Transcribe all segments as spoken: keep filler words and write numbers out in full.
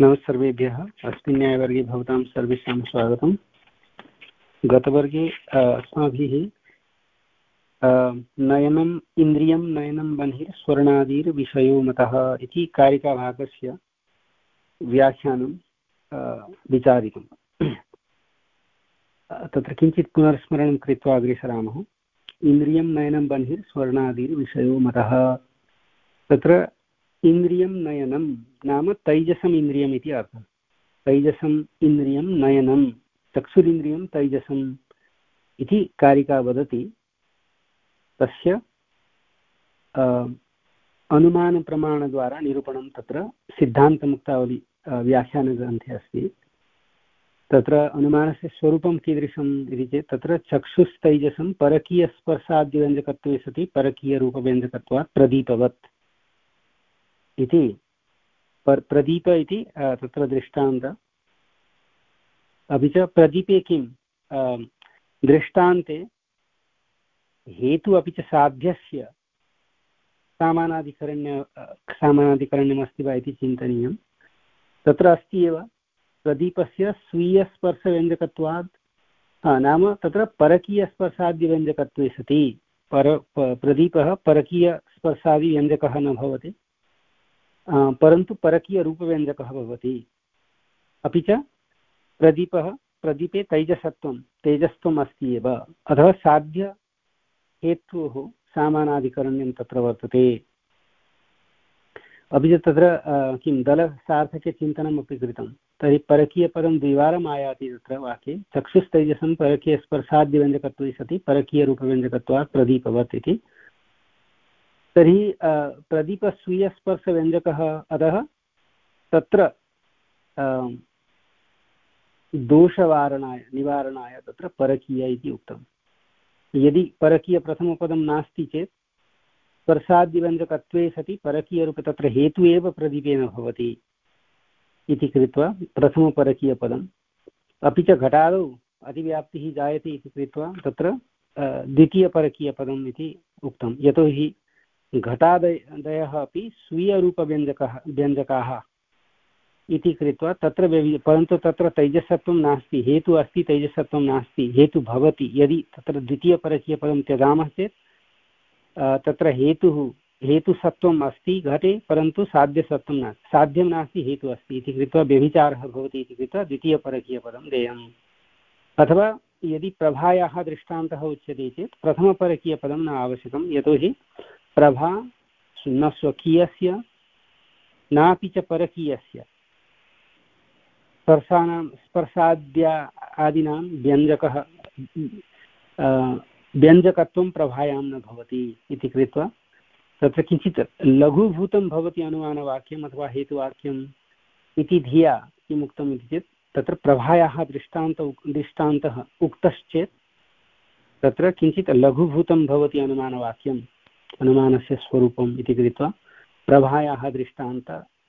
नमः सर्वेभ्यः। अस्मिन् न्यायवर्गे भवतां सर्वेषां स्वागतम्। गतवर्गे अस्माभिः नयनम् इन्द्रियं नयनं बहिः स्वर्णादिर्विषयो मतः इति कारिकाभागस्य व्याख्यानं विचारितम्। तत्र किञ्चित् पुनर्स्मरणं कृत्वा अग्रे सरामः। इन्द्रियं नयनं बहिः स्वर्णादिर्विषयो मतः। तत्र इन्द्रियं नयनं नाम तैजसम् इन्द्रियम् इति अर्थः। तैजसम् इन्द्रियं नयनं, चक्षुरिन्द्रियं तैजसम् इति कारिका वदति। तस्य अनुमानप्रमाणद्वारा निरूपणं तत्र सिद्धान्तमुक्तावली व्याख्यानग्रन्थे अस्ति। तत्र अनुमानस्य स्वरूपं कीदृशम् इति चेत् तत्र चक्षुस्तैजसं परकीयस्पर्शाद्यव्यञ्जकत्वे सति परकीयरूपव्यञ्जकत्वात् प्रदीपवत् इति पर प्रदीप इति तत्र दृष्टान्त। अपि च प्रदीपे किं दृष्टान्ते हेतु अपि च साध्यस्य सामानाधिकरण्य सामानाधिकरण्यमस्ति वा इति चिन्तनीयं। तत्र अस्ति एव प्रदीपस्य स्वीयस्पर्शव्यञ्जकत्वात् नाम तत्र परकीयस्पर्शादिव्यञ्जकत्वे सति पर प्रदीपः परकीयस्पर्शादिव्यञ्जकः न भवति, परन्तु परकीयरूपव्यञ्जकः भवति। अपि च प्रदीपः प्रदीपे तैजसत्वं तेजस्त्वम् अस्ति एव, अथवा साध्यहेतोः सामानाधिकरण्यं तत्र वर्तते। अपि च तत्र किं दलसार्थके चिन्तनम् अपि कृतं। तर्हि परकीयपदं द्विवारम् आयाति तत्र वाक्ये। चक्षुस्तैजसं परकीयस्पर्शाद्यव्यञ्जकत्वे सति परकीयरूपव्यञ्जकत्वात् प्रदीपवत् इति। तर्हि प्रदीपस्वीयस्पर्शव्यञ्जकः अतः तत्र दोषवारणाय निवारणाय तत्र परकीय इति उक्तम्। यदि परकीयप्रथमपदं नास्ति चेत् स्पर्शाद्यव्यञ्जकत्वे सति परकीयरूपे तत्र हेतु एव प्रदीपेन भवति इति कृत्वा प्रथमपरकीयपदम्। अपि च घटादौ अतिव्याप्तिः जायते इति कृत्वा तत्र द्वितीयपरकीयपदम् इति उक्तं। यतोहि घटादयः अपि स्वीयरूपव्यञ्जकः व्यञ्जकाः इति कृत्वा तत्र परन्तु तत्र तैजसत्वं नास्ति, हेतु अस्ति तैजसत्वं नास्ति, हेतु भवति। यदि तत्र द्वितीयपरकीयपदं त्यजामः चेत् तत्र हेतुः हेतुसत्वम् अस्ति घटे, परन्तु साध्यसत्वं नास्ति, साध्यं नास्ति हेतु अस्ति इति कृत्वा व्यभिचारः भवति इति कृत्वा द्वितीयपरकीयपदं देयम्। अथवा यदि प्रभायाः दृष्टान्तः उच्यते चेत् प्रथमपरकीयपदं न आवश्यकं, यतोहि प्रभा न स्वकीयस्य नापि च परकीयस्य स्पर्शानां स्पर्शाद्या आदीनां व्यञ्जकः व्यञ्जकत्वं प्रभायां न भवति इति कृत्वा तत्र किञ्चित् लघुभूतं भवति अनुमानवाक्यम् अथवा हेतुवाक्यम् इति धिया किम् उक्तम् इति चेत् तत्र प्रभायाः दृष्टान्त दृष्टान्तः उक्तश्चेत् तत्र किञ्चित् लघुभूतं भवति अनुमानवाक्यम्, अनुमानस्य स्वरूपम् इति कृत्वा प्रभायाः दृष्टान्त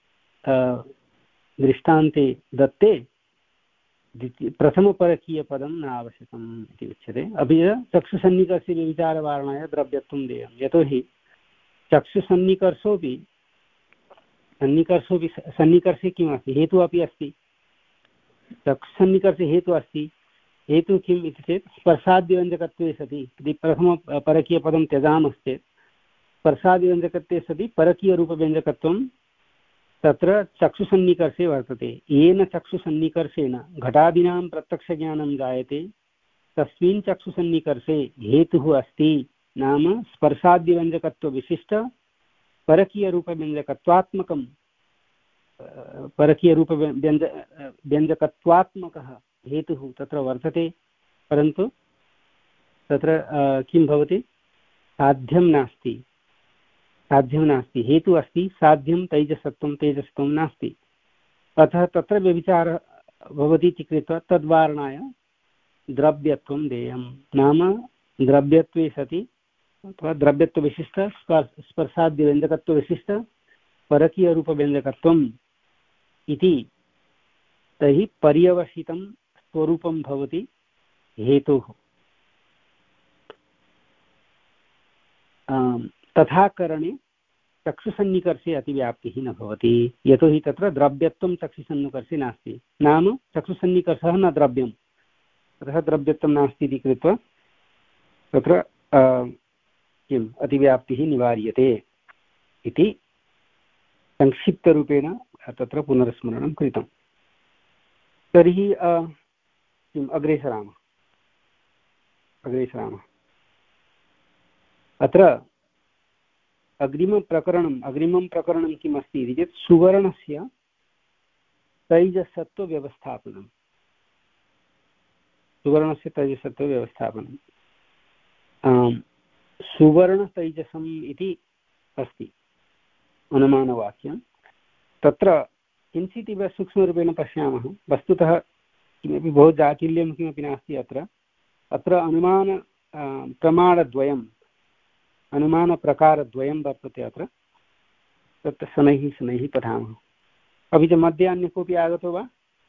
दृष्टान्ते दत्ते प्रथमपरकीयपदं न आवश्यकम् इति उच्यते। अपि च चक्षुसन्निकर्षे व्यभिचारवारणाय द्रव्यत्वं देयं, यतोहि चक्षुसन्निकर्षोऽपि सन्निकर्षोऽपि सन्निकर्षे किम् अस्ति, हेतुः अपि अस्ति। चक्षुसन्निकर्षे हेतुः अस्ति, हेतुः किम् इति चेत् स्पर्शाद्यव्यञ्जकत्वे सति यदि प्रथमपरकीयपदं त्यजामश्चेत् स्पर्शादिव्यञ्जकत्वे सति परकीयरूपव्यञ्जकत्वं तत्र चक्षुसन्निकर्षे वर्तते। येन चक्षुसन्निकर्षेण घटादीनां प्रत्यक्षज्ञानं जायते तस्मिन् चक्षुसन्निकर्षे हेतुः अस्ति, नाम स्पर्शाद्यव्यञ्जकत्वविशिष्ट परकीयरूपव्यञ्जकत्वात्मकं परकीयरूपव्यञ्ज व्यञ्जकत्वात्मकः हेतुः तत्र वर्तते, परन्तु तत्र किं भवति, साध्यं नास्ति साध्यं नास्ति हेतुः अस्ति, साध्यं तैजसत्वं तेजसत्वं नास्ति। अतः तत्र व्यभिचारः भवति इति कृत्वा तद्वारणाय द्रव्यत्वं देयं, नाम द्रव्यत्वे सति अथवा द्रव्यत्वविशिष्ट स्पर्शाद्यव्यञ्जकत्वविशिष्ट परकीयरूपव्यञ्जकत्वम् इति तैः पर्यवसितं स्वरूपं भवति हेतुः। तथा करणे चक्षुसन्निकर्षे अतिव्याप्तिः न भवति, यतोहि तत्र द्रव्यत्वं चक्षुसन्निकर्षे नास्ति, नाम चक्षुसन्निकर्षः न द्रव्यम्, अतः द्रव्यत्वं नास्ति इति कृत्वा तत्र किम् अतिव्याप्तिः निवार्यते इति संक्षिप्तरूपेण तत्र पुनर्स्मरणं कृतं। तर्हि किम् अग्रे सरामः अग्रे सरामः अत्र अग्रिमप्रकरणम् अग्रिमं प्रकरणं किम् अस्ति इति चेत् सुवर्णस्य तैजसत्वव्यवस्थापनं सुवर्णस्य तैजसत्वव्यवस्थापनं सुवर्णतैजसम् इति अस्ति अनुमानवाक्यं। तत्र किञ्चित् इव सूक्ष्मरूपेण पश्यामः। वस्तुतः किमपि बहु जाटिल्यं किमपि नास्ति अत्र अत्र अनुमान प्रमाणद्वयम् अनुमानप्रकारद्वयं वर्तते अत्र, तत् शनैः शनैः पठामः। अपि च मध्ये अन्य कोऽपि आगतो वा?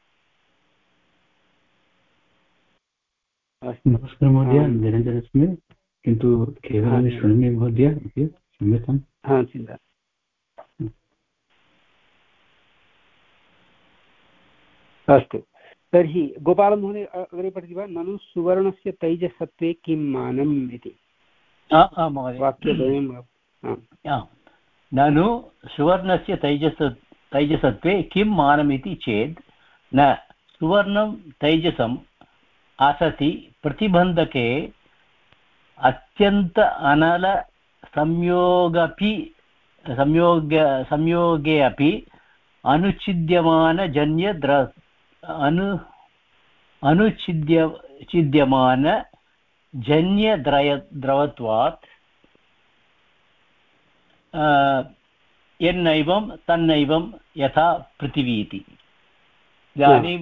नमस्कारः महोदय, निरञ्जनस्मि, किन्तु केवलं शृणोमि महोदय, क्षम्यताम्। हा चिन्ता। अस्तु, तर्हि गोपालमहोदय अग्रे पठति वा? ननु सुवर्णस्य तैजसत्वे किं मानम् इति वाक्यद्वयं। ननु सुवर्णस्य तैजस तैजसत्वे किं मानमिति चेत् न सुवर्णं तैजसम् असति प्रतिबन्धके अत्यन्त अनल संयोगपि संयोग संयोगे अपि अनुच्छिद्यमानजन्य द्र अनु अनुच्छिद्य छिद्यमान जन्यद्रय द्रवत्वात् यन्नैवं तन्नैवं यथा पृथिवी इति। इदानीं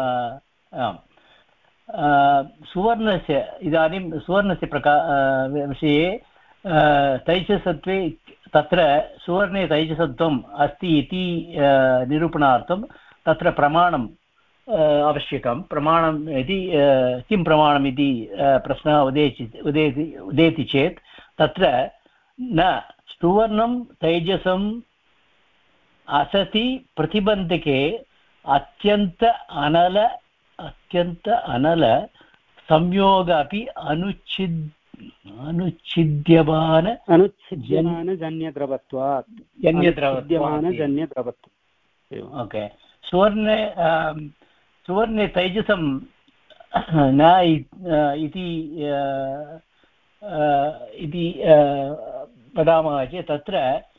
सुवर्णस्य इदानीं सुवर्णस्य प्रका विषये तैजसत्वे तत्र सुवर्णे तैजसत्वम् अस्ति इति निरूपणार्थं तत्र प्रमाणम् आवश्यकं। प्रमाणम् इति किं प्रमाणम् इति प्रश्नः उदेति उदेति उदेति चेत् तत्र न सुवर्णं तैजसम् असति प्रतिबन्धके अत्यन्त अनल अत्यन्त अनल संयोग अपि अनुच्छिद् अनुच्छिद्यमान अनुच्छिद्यमान जन्यद्रवत्वात् जन्यद्रवत्वात् जन्यद्रवत्वम्। ओके, सुवर्णे सुवर्णे तैजसं न इति इति वदामः चेत् तत्र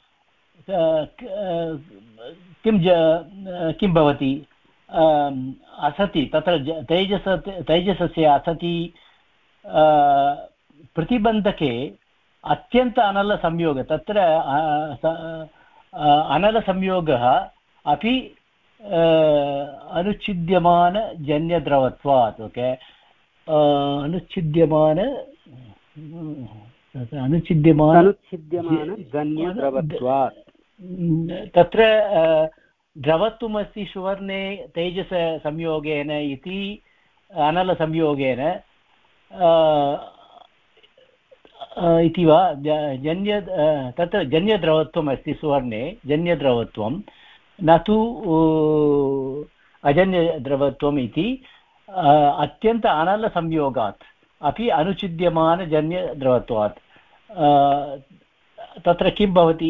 किं किं भवति? असति तत्र तैजस तैजसस्य असति प्रतिबन्धके अत्यन्त अनलसंयोग तत्र अनलसंयोगः अपि अनुच्छिद्यमान जन्यद्रवत्वात्। ओके, अनुच्छिद्यमान अनुच्छिद्यमान अनुच्छिद्यमान जन्यद्रवत्वात् तत्र द्रवत्वमस्ति सुवर्णे तैजससंयोगेन इति अनलसंयोगेन इति वा जन्य तत्र जन्यद्रवत्वम् अस्ति सुवर्णे जन्यद्रवत्वं न तु अजन्यद्रवत्वम् इति अत्यन्त अनलसंयोगात् अपि अनुच्छिद्यमानजन्यद्रवत्वात् तत्र किं भवति?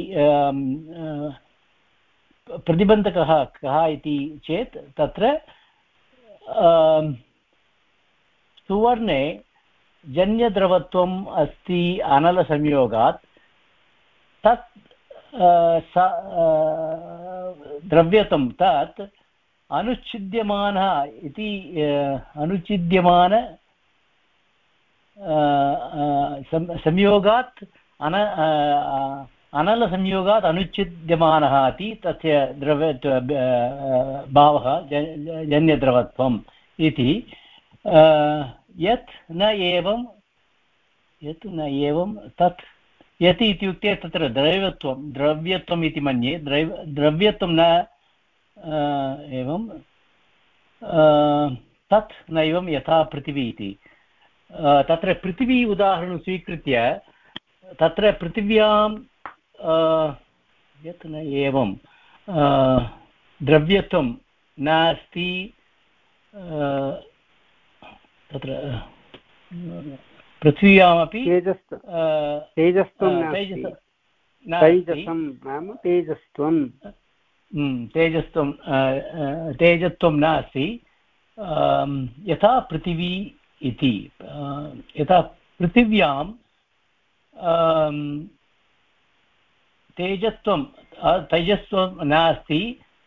प्रतिबन्धकः कः इति चेत् तत्र सुवर्णे जन्यद्रवत्वम् अस्ति अनलसंयोगात् तत् द्रव्यत्वं तत् अनुच्छिद्यमानः इति अनुच्छिद्यमान संयोगात् अन अनलसंयोगात् अनुच्छिद्यमानः इति तस्य द्रव्य भावः जन्यद्रवत्वम् इति। यत् न एवं यत् न एवं तत् यत् इत्युक्ते तत्र द्रव्यत्वं द्रव्यत्वम् इति मन्ये द्रव्य द्रव्यत्वं न एवं तत् नैवं यथा पृथिवी इति। तत्र पृथिवी उदाहरणं स्वीकृत्य तत्र पृथिव्यां यत् न एवं द्रव्यत्वं नास्ति तत्र पृथिव्यामपि तेजस्त्वं नाम तेजस्त्वं तेजस्त्वं तेजस्त्वं नास्ति यथा पृथिवी इति यथा पृथिव्यां तेजस्त्वं तेजस्त्वं नास्ति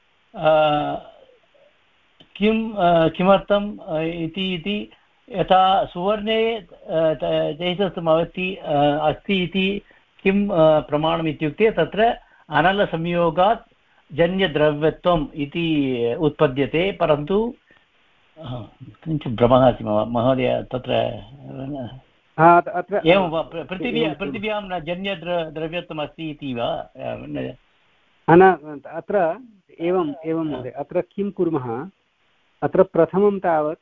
किं किमर्थम् इति इति यथा सुवर्णे तेजस्त्वम् अस्ति अस्ति इति किं प्रमाणम् इत्युक्ते तत्र अनलसंयोगात् जन्यद्रव्यत्वम् इति उत्पद्यते परन्तु किञ्चित् भ्रमः अस्ति महोदय तत्र एवं वा पृथिव्या पृथिव्यां न जन्यद्र द्रव्यत्वम् अस्ति इति वा अत्र एवम् एवं महोदय अत्र किं कुर्मः अत्र प्रथमं तावत्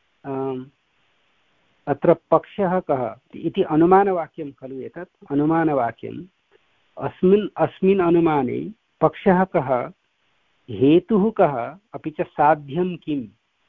अत्र पक्षः कः इति अनुमानवाक्यं खलु एतत् अनुमानवाक्यम् अस्मिन् अस्मिन् अनुमाने पक्षः कः हेतुः कः अपि च साध्यं किम्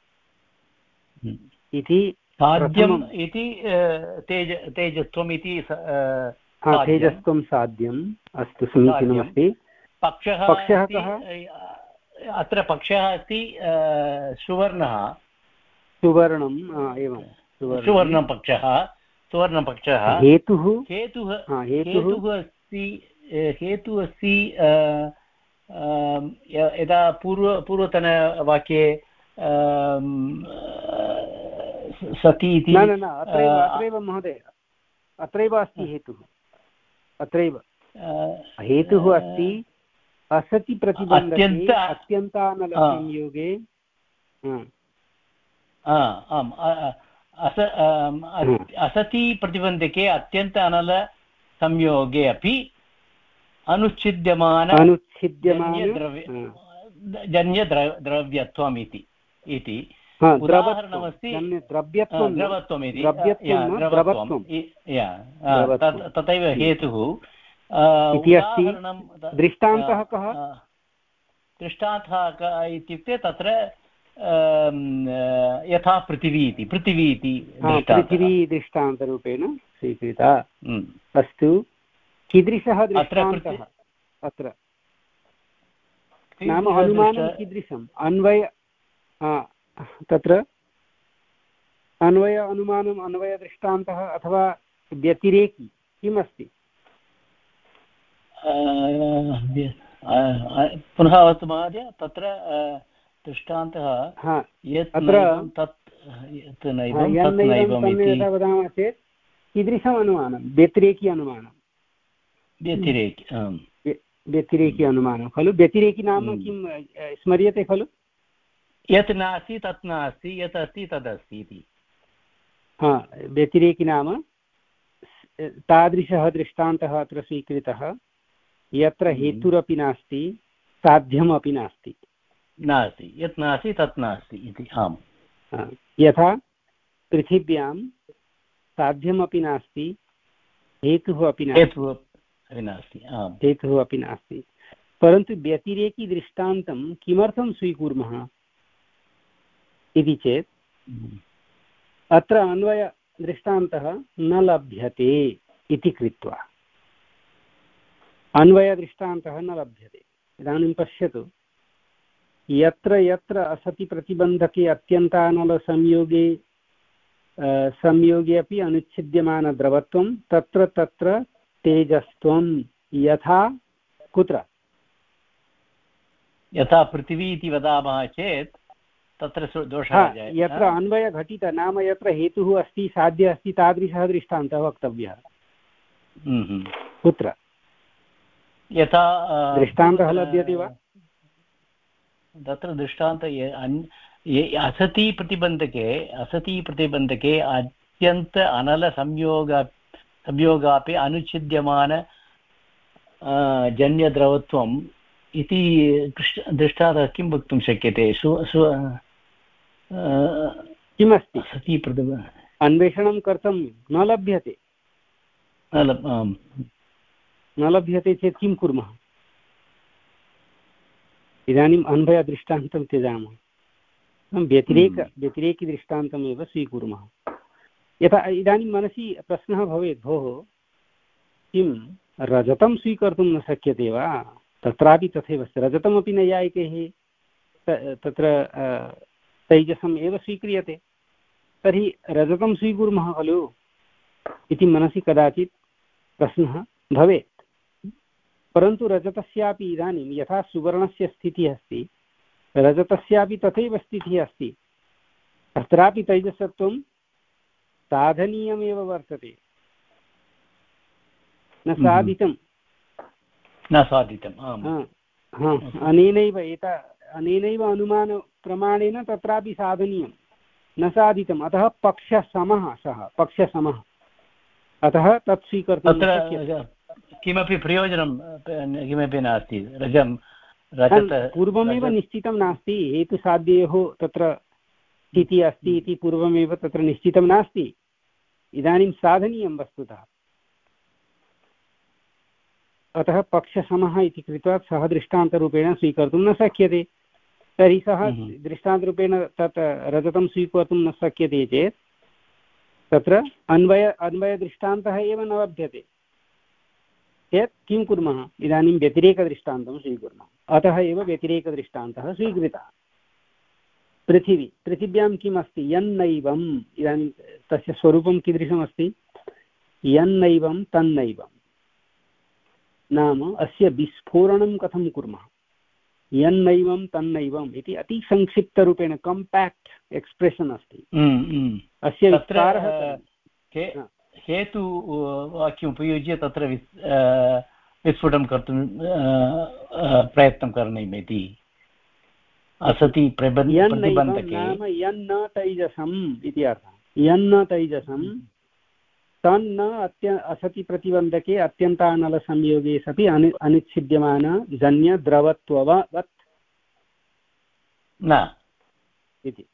इति साध्यम् इति तेज तेजस्त्वम् इति तेजस्त्वं साध्यम् अस्तु समीचीनमस्ति पक्षः पक्षः कः अत्र पक्षः अस्ति सुवर्णः सुवर्णम् एवं सुवर्णपक्षः सुवर्णपक्षः हेतुः हेतुः हेतुः अस्ति हेतुः अस्ति यदा पूर्व पूर्वतनवाक्ये सति इति न न अत्रैव अत्रैव महोदय अत्रैव अस्ति हेतुः अत्रैव हेतुः अस्ति असति प्रतिबन्धके अत्यन्तानलसंयोगे आम् असति प्रतिबन्धके अत्यन्त अनलसंयोगे अपि अनुच्छिद्यमान जन्यद्रव्यत्वम् इति इति उदाहरणमस्ति द्रवत्वम् इति तथैव हेतुः उदाहरणं दृष्टान्तः कः दृष्टान्तः इत्युक्ते तत्र यथा पृथिवी इति पृथिवी इति पृथिवी दृष्टान्तरूपेण स्वीकृता अस्तु कीदृशः दृष्टान्तः अत्र नाम अनुमानं कीदृशम् अन्वय तत्र अन्वय अनुमानम् अन्वयदृष्टान्तः अथवा व्यतिरेकी किम् अस्ति पुनः वदतु महोदय तत्र दृष्टान्तः यत् तत् यदा वदामः चेत् कीदृशम् अनुमानं व्यतिरेकी अनुमानं व्यतिरेकी व्यतिरेकी अनुमानं खलु व्यतिरेकी नाम किं स्मर्यते खलु यत् नास्ति तत् नास्ति यत् अस्ति तदस्ति इति हा व्यतिरेकी नाम तादृशः दृष्टान्तः अत्र स्वीकृतः यत्र हेतुरपि नास्ति साध्यमपि नास्ति नास्ति यत् नास्ति तत् नास्ति इति आम् यथा पृथिव्यां साध्यमपि नास्ति हेतुः अपि नास्ति हेतुः अपि नास्ति परन्तु व्यतिरेकी दृष्टान्तं किमर्थं स्वीकुर्मः इति चेत् अत्र अन्वयदृष्टान्तः न लभ्यते इति कृत्वा अन्वयदृष्टान्तः न लभ्यते इदानीं पश्यतु यत्र यत्र असति प्रतिबन्धके अत्यन्तानलसंयोगे संयोगे अपि अनुच्छिद्यमानद्रवत्वं तत्र तत्र तेजस्त्वं यथा कुत्र यथा पृथिवी इति वदामः चेत् तत्र दोषः यत्र अन्वयघटित नाम यत्र हेतुः अस्ति साध्य अस्ति तादृशः दृष्टान्तः वक्तव्यः कुत्र यथा दृष्टान्तः लभ्यते वा तत्र दृष्टान्त असति प्रतिबन्धके असति प्रतिबन्धके अत्यन्त अनलसंयोग संयोगापि अनुच्छिद्यमान जन्यद्रवत्वम् इति दृष्टान्तः किं वक्तुं शक्यते सु किमस्ति असति प्रतिब अन्वेषणं कर्तुं न लभ्यते न लभ्यते चेत् किं कुर्मः इदानीम् अन्वयदृष्टान्तं त्यजामः, व्यतिरेक व्यतिरेकिदृष्टान्तमेव स्वीकुर्मः। यथा इदानीं मनसि प्रश्नः भवेत्, भोः किं रजतं स्वीकर्तुं न शक्यते वा? तत्रापि तथैव अस्ति। रजतमपि नैयायिकैः तत्र तैजसम् एव स्वीक्रियते, तर्हि रजतं स्वीकुर्मः खलु इति मनसि कदाचित् प्रश्नः भवेत्। परन्तु रजतस्यापि इदानीं यथा सुवर्णस्य स्थितिः अस्ति, रजतस्यापि तथैव स्थितिः अस्ति। तत्रापि तैजसत्वं साधनीयमेव वर्तते, न साधितं न साधितम्। अनेनैव एता अनेनैव अनुमानप्रमाणेन तत्रापि साधनीयं, न साधितम्। अतः पक्षसमः, सः पक्षसमः, अतः तत् स्वीकर्तुं किमपि प्रयोजनं किमपि नास्ति। रजं रजत पूर्वमेव निश्चितं नास्ति, हेतुसाध्ययोः तत्र स्थितिः अस्ति इति पूर्वमेव तत्र निश्चितं नास्ति। इदानीं साधनीयं वस्तुतः, अतः पक्षसमः इति कृत्वा सः दृष्टान्तरूपेण स्वीकर्तुं न शक्यते। तर्हि सः दृष्टान्तरूपेण तत् रजतं स्वीकर्तुं न शक्यते चेत् तत्र अन्वय अन्वयदृष्टान्तः एव न लभ्यते चेत् किं कुर्मः? इदानीं व्यतिरेकदृष्टान्तं स्वीकुर्मः। अतः एव व्यतिरेकदृष्टान्तः स्वीकृतः। पृथिवी, पृथिव्यां किम् अस्ति? यन्नैवम्। इदानीं तस्य स्वरूपं कीदृशमस्ति? यन्नैवं तन्नैवं, नाम अस्य विस्फोरणं कथं कुर्मः? यन्नैवं तन्नैवम् इति अति संक्षिप्तरूपेण कम्पाक्ट् एक्स्प्रेशन् अस्ति। अस्य विस्तारः हेतु वाक्यम् उपयुज्य तत्र विस्फुटं कर्तुं प्रयत्नं करणीयम् इति। असति प्रतिबन्धके नाम यन्न तैजसम् इति अर्थः। यन्न तैजसं तन्न अत्य असति प्रतिबन्धके अत्यन्तानलसंयोगे सति अनु अनुच्छिद्यमान जन्यद्रवत्ववत् न इति।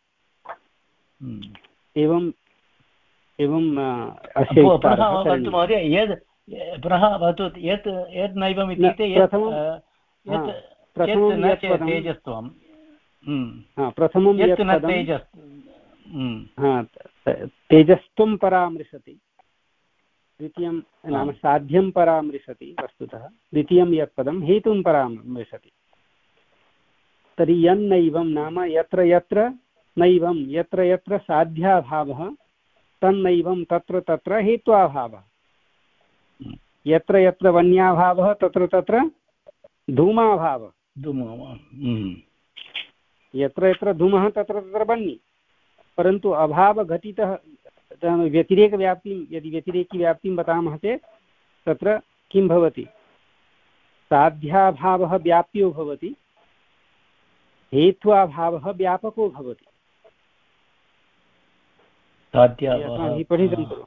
एवं एवं अस्य महोदय यद् पुनः वदतु यत् यत् नैवम् इत्युक्ते तेजस्त्वं प्रथमं तेजस्त्वं परामृशति, द्वितीयं नाम साध्यं परामृशति वस्तुतः, द्वितीयं यत् पदं हेतुं परामृशति। तर्हि यन्नैवं नाम यत्र यत्र नैवं, यत्र यत्र साध्याभावः तन्नैवं तत्र तत्र हेत्वाभावः, यत्र यत्र वन्याभावः तत्र तत्र धूमाभावः, यत्र यत्र धूमः तत्र तत्र वह्नि। परन्तु अभावघटितः व्यतिरेकव्याप्तिं यदि व्यतिरेकिव्याप्तिं वदामः चेत् तत्र किं भवति? साध्याभावः व्याप्यो भवति, हेत्वाभावः व्यापको भवति। पठितं खलु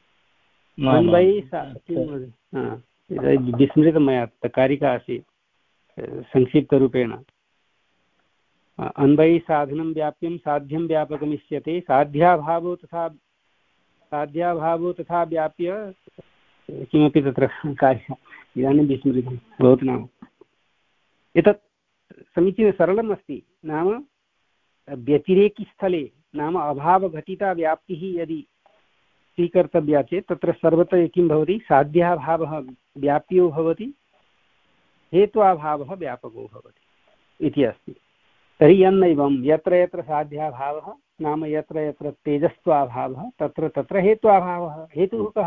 विस्मृतं मया, कारिका आसीत् संक्षिप्तरूपेण। अन्वयी साधनं व्याप्यं साध्यं व्यापकमिष्यते, साध्याभावो तथा साध्याभावो तथा व्याप्य किमपि तत्र कार्यम् इदानीं विस्मृतं भवतु। नाम एतत् समीचीनं सरलम् अस्ति। नाम व्यतिरेकिस्थले नाम अभावघटिता व्याप्तिः यदि स्वीकर्तव्या चेत् तत्र सर्वत्र किं भवति? साध्याभावः व्याप्यो भवति, हेत्वाभावः व्यापको भवति इति अस्ति। तर्हि यन्नैवं यत्र यत्र साध्याभावः नाम यत्र यत्र तेजस्त्वाभावः तत्र तत्र हेत्वाभावः। हेतुः कः?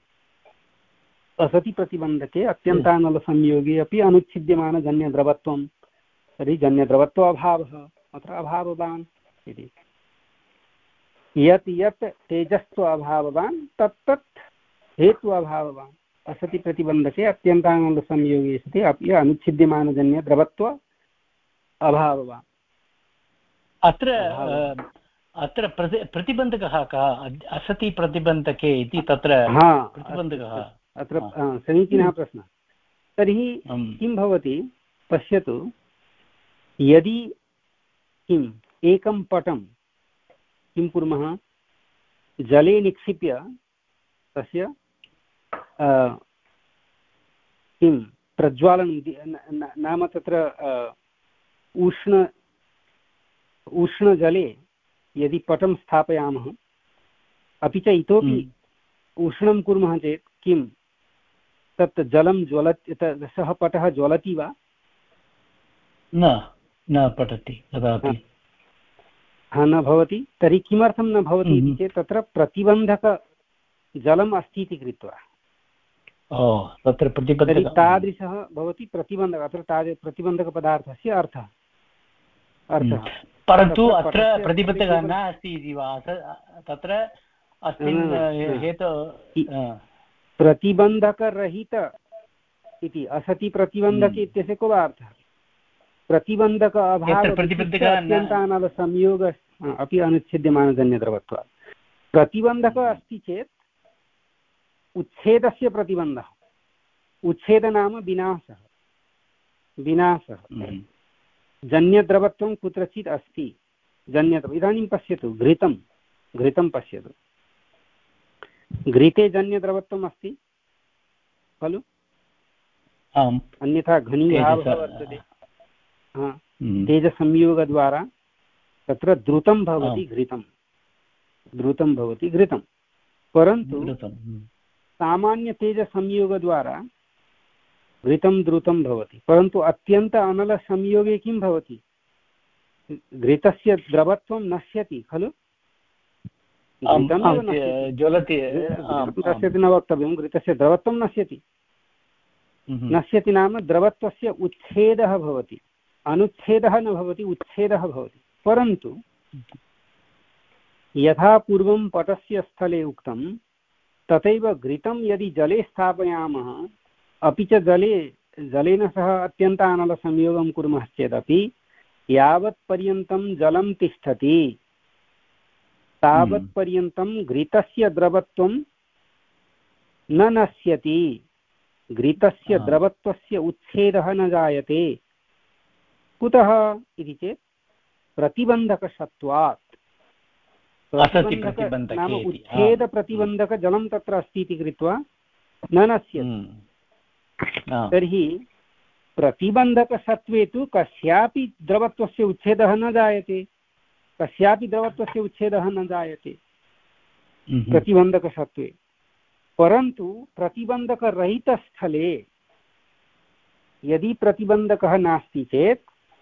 असति प्रतिबन्धके अत्यन्तानलसंयोगे अपि अनुच्छिद्यमानजन्यद्रवत्वं। तर्हि जन्यद्रवत्वाभावः अत्र अभाववान् इति। यत् यत् तेजस्त्वाभाववान् तत्तत् हेत्वाभाववान्। असति प्रतिबन्धके अत्यन्तानलसंयोगे सति अपि अनुच्छिद्यमानजन्यद्रवत्व अभाववान्। अत्र अत्र प्रतिबन्धकः कः? असति प्रतिबन्धके इति तत्र प्रतिबन्धकः अत्र समीचीनः प्रश्नः। तर्हि किं भवति पश्यतु, यदि किम् एकं पटं किं कुर्मः? जले निक्षिप्य तस्य किं प्रज्वालनं नाम तत्र उष्ण उष्णजले यदि पटं स्थापयामः अपि च इतोपि उष्णं कुर्मः चेत् किं तत् जलं ज्वलति, सः पटः ज्वलति वा? न न पठति कदापि, न भवति। तर्हि किमर्थं न भवति इति चेत् तत्र प्रतिबन्धकजलम् अस्ति इति कृत्वा। तत्र प्रतिबन्धक तादृशः भवति प्रतिबन्धक, अत्र तादृश प्रतिबन्धकपदार्थस्य अर्थः अर्थः परन्तु अत्र प्रतिबन्धकः न अस्ति इति वा? तत्र अस्मिन् हेतु प्रतिबन्धकरहित इति असति प्रतिबन्धक इत्यस्य को अर्थः? प्रतिबन्धक अभावः अत्यन्तानलसंयोग अपि अनुच्छेद्यमानजन्यद्रवत्वात्। प्रतिबन्धकः अस्ति चेत् उच्छेदस्य प्रतिबन्धः, उच्छेद नाम विनाशः, विनाशः। जन्यद्रवत्वं कुत्रचित् अस्ति, जन्यद्रव इदानीं पश्यतु घृतं घृतं पश्यतु, घृते जन्यद्रवत्वम् अस्ति खलु? आम्। अन्यथा घनीभावः वर्तते, तेजसंयोगद्वारा तत्र द्रुतं भवति घृतं, द्रुतं भवति घृतं। परन्तु सामान्यतेजसंयोगद्वारा घृतं द्रुतं भवति, परन्तु अत्यन्त अनलसंयोगे किं भवति? घृतस्य द्रवत्वं नश्यति खलु? नश्यति न वक्तव्यं, घृतस्य द्रवत्वं नश्यति। नश्यति नाम द्रवत्वस्य उच्छेदः भवति, अनुच्छेदः न भवति, उच्छेदः भवति। परन्तु यथा पूर्वं पटस्य स्थले उक्तं तथैव घृतं यदि जले स्थापयामः अपि च जले जलेन सह अत्यन्तानलसंयोगं कुर्मः चेदपि यावत् पर्यन्तं जलं तिष्ठति तावत् पर्यन्तं घृतस्य द्रवत्वं न नश्यति, घृतस्य द्रवत्वस्य उच्छेदः न जायते। कुतः इति चेत् प्रतिबन्धकसत्वात्, नाम उच्छेदप्रतिबन्धकजलं तत्र अस्ति इति कृत्वा न नश्यति। तर्हि प्रतिबन्धकसत्त्वे तु कस्यापि द्रवत्वस्य उच्छेदः न जायते, कस्यापि द्रवत्वस्य उच्छेदः न जायते प्रतिबन्धकसत्त्वे। परन्तु प्रतिबन्धकरहितस्थले यदि प्रतिबन्धकः नास्ति चेत्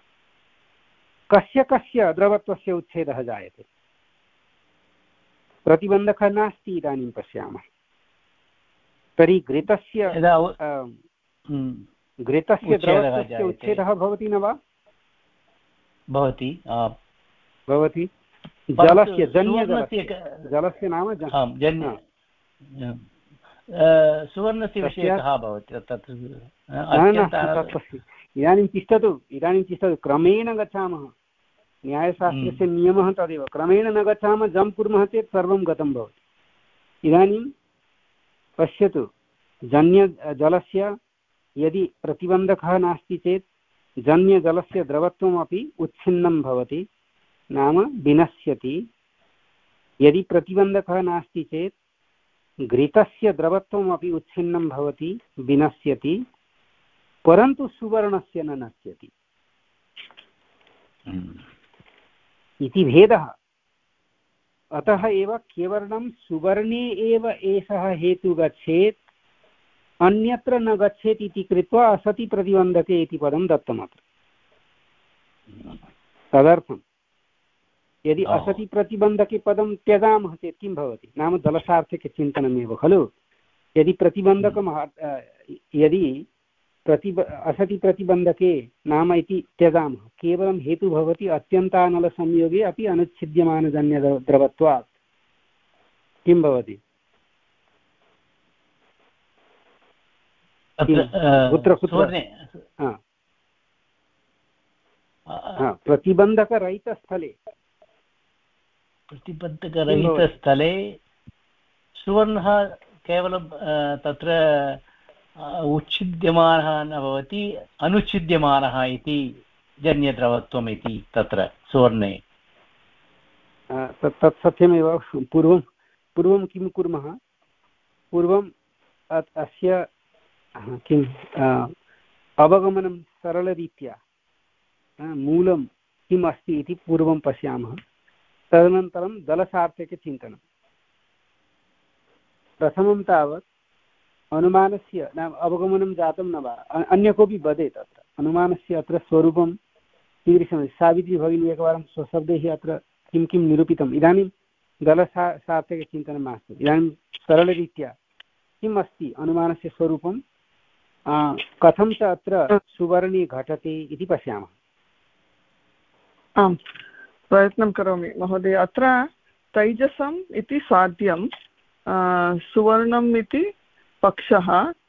कस्य कस्य द्रवत्वस्य उच्छेदः जायते? प्रतिबन्धकः नास्ति, इदानीं पश्यामः। तर्हि घृतस्य घृतस्य द्रवत्वस्य उच्छेदः भवति न वा? भवति भवति। जलस्य जन्यजलस्य, जलस्य नाम सुवर्णस्य विषये कः भवति? इदानीं तिष्ठतु, इदानीं तिष्ठतु, क्रमेण गच्छामः। न्यायशास्त्रस्य नियमः तदेव, क्रमेण न गच्छामः, जं कुर्मः चेत् सर्वं गतं भवति। इदानीं पश्यतु, जन्य जलस्य यदि प्रतिबन्धकः नास्ति चेत् जन्यजलस्य द्रवत्वमपि उच्छिन्नं भवति, नाम विनश्यति। यदि प्रतिबन्धकः नास्ति चेत् घृतस्य द्रवत्वमपि उच्छिन्नं भवति, विनश्यति, परन्तु सुवर्णस्य न नश्यति इति भेदः। अतः एव केवलं सुवर्णे एव एषः हेतुः गच्छेत्, अन्यत्र न गच्छेत् इति कृत्वा असति प्रतिबन्धके इति पदं दत्तमत्र। तदर्थं यदि असति प्रतिबन्धके पदं त्यजामः चेत् किं भवति? नाम जलसार्थक्यचिन्तनमेव खलु। यदि प्रतिबन्धकं यदि प्रतिब असति प्रतिबन्धके नाम इति त्यजामः, केवलं हेतुः भवति अत्यन्तानलसंयोगे अपि अनुच्छिद्यमानजन्यद्रवत्वात्। किं भवति? कुत्र कुत्र प्रतिबन्धकरहितस्थले प्रतिबन्धकरहितस्थले सुवर्णः केवलं तत्र उच्छिद्यमानः न भवति, अनुच्छिद्यमानः इति जन्यद्रवत्वम् इति तत्र सुवर्णे। तत् तत् सत्यमेव। पूर्वं पूर्वं किं कुर्मः? पूर्वम् अस्य किम् अवगमनं सरलरीत्या मूलं किम् अस्ति इति पूर्वं पश्यामः। तदनन्तरं दलसार्थक्यचिन्तनं। प्रथमं तावत् अनुमानस्य नाम अवगमनं जातं न वा, अन्य कोऽपि वदेत् अत्र अनुमानस्य अत्र स्वरूपं कीदृशमस्ति। सावित्री भगिनी एकवारं स्वशब्दैः अत्र किं किं निरूपितम्। इदानीं दलसा सार्थक्यचिन्तनं मास्तु। इदानीं सरलरीत्या किम् अस्ति अनुमानस्य स्वरूपं, कथं च अत्र सुवर्णे घटते इति पश्यामः। आम्, प्रयत्नं करोमि महोदय। अत्र तैजसम् इति साध्यं, सुवर्णम् इति पक्षः,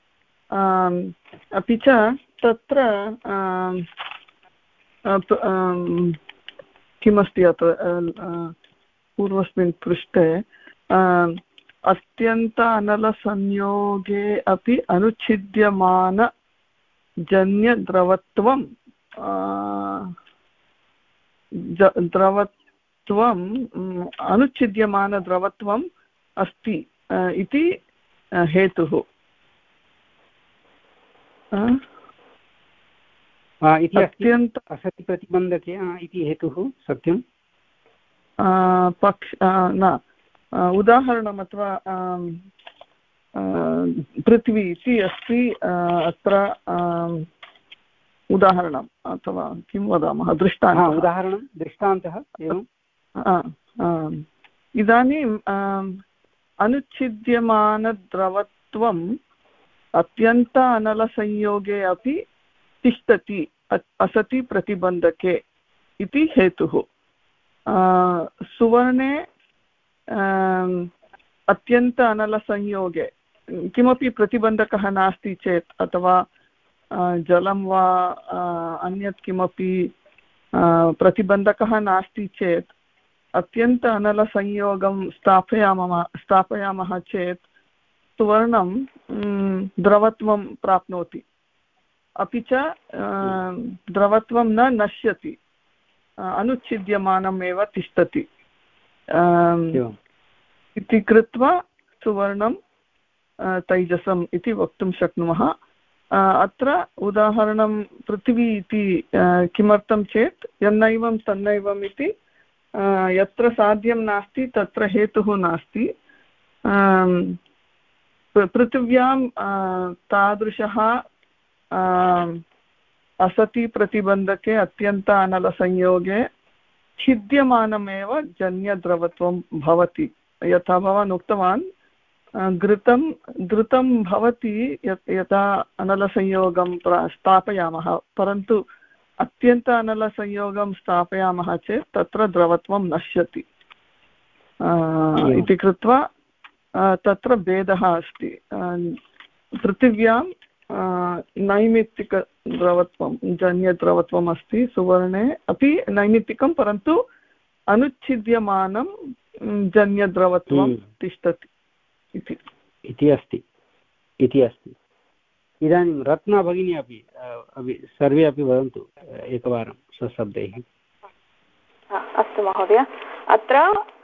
अपि च तत्र किमस्ति अत्र पूर्वस्मिन् पृष्ठे अत्यन्त अनलसंयोगे अपि अनुच्छिद्यमानजन्यद्रवत्वं द्रवत्वम् अनुच्छिद्यमानद्रवत्वम् अस्ति इति हेतुः। अत्यन्त असति प्रतिबन्धके इति हेतुः सत्यं। पक्ष न उदाहरणम् अथवा पृथ्वी इति अस्ति अत्र उदाहरणम् अथवा किं वदामः दृष्टान्तः। उदाहरणं दृष्टान्तः एवं। इदानीम् अनुच्छिद्यमानद्रवत्वम् अत्यन्त अनलसंयोगे अपि तिष्ठति असति प्रतिबन्धके इति हेतुः। सुवर्णे अत्यन्त अनलसंयोगे किमपि प्रतिबन्धकः नास्ति चेत् अथवा जलं वा अन्यत् किमपि प्रतिबन्धकः नास्ति चेत् अत्यन्त अनलसंयोगं स्थापयामः स्थापयामः चेत् सुवर्णं द्रवत्वं प्राप्नोति, अपि च द्रवत्वं न नश्यति, अनुच्छिद्यमानमेव तिष्ठति इति कृत्वा सुवर्णं तैजसम् इति वक्तुं शक्नुमः। अत्र उदाहरणं पृथिवी इति किमर्थं चेत् यन्नैवं तन्नैवम् इति यत्र साध्यं नास्ति तत्र हेतुः नास्ति। पृथिव्यां तादृशः असति प्रतिबन्धके अत्यन्त अनलसंयोगे छिद्यमानमेव जन्यद्रवत्वं भवति। यथा भवान् उक्तवान् घृतं घृतं भवति यथा अनलसंयोगं स्थापयामः, परन्तु अत्यन्त अनलसंयोगं स्थापयामः चेत् तत्र द्रवत्वं नश्यति इति कृत्वा तत्र भेदः अस्ति। पृथिव्यां नैमित्तिकद्रवत्वं जन्यद्रवत्वम् अस्ति, सुवर्णे अपि नैमित्तिकं परन्तु अनुच्छिद्यमानं जन्यद्रवत्वं तिष्ठति इति इति अस्ति इति अस्ति। इदानीं रत्ना भगिनी अपि सर्वे अपि वदन्तु एकवारं स्वशब्दैः। अस्तु महोदय, अत्र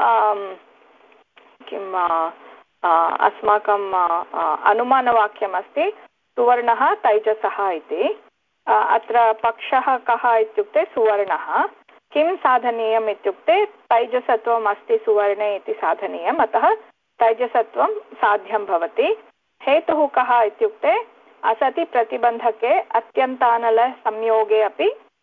किम् अस्माकम् अनुमानवाक्यमस्ति सुवर्णः तैजसः इति। अत्र पक्षः कः इत्युक्ते सुवर्णः। किं साधनीयम् इत्युक्ते तैजसत्वम् अस्ति सुवर्णे इति साधनीयम्, अतः तैजसत्वं साध्यं भवति। हेतुः कः इत्युक्ते असति प्रतिबन्धके अत्यन्तानलसंयोगे अपि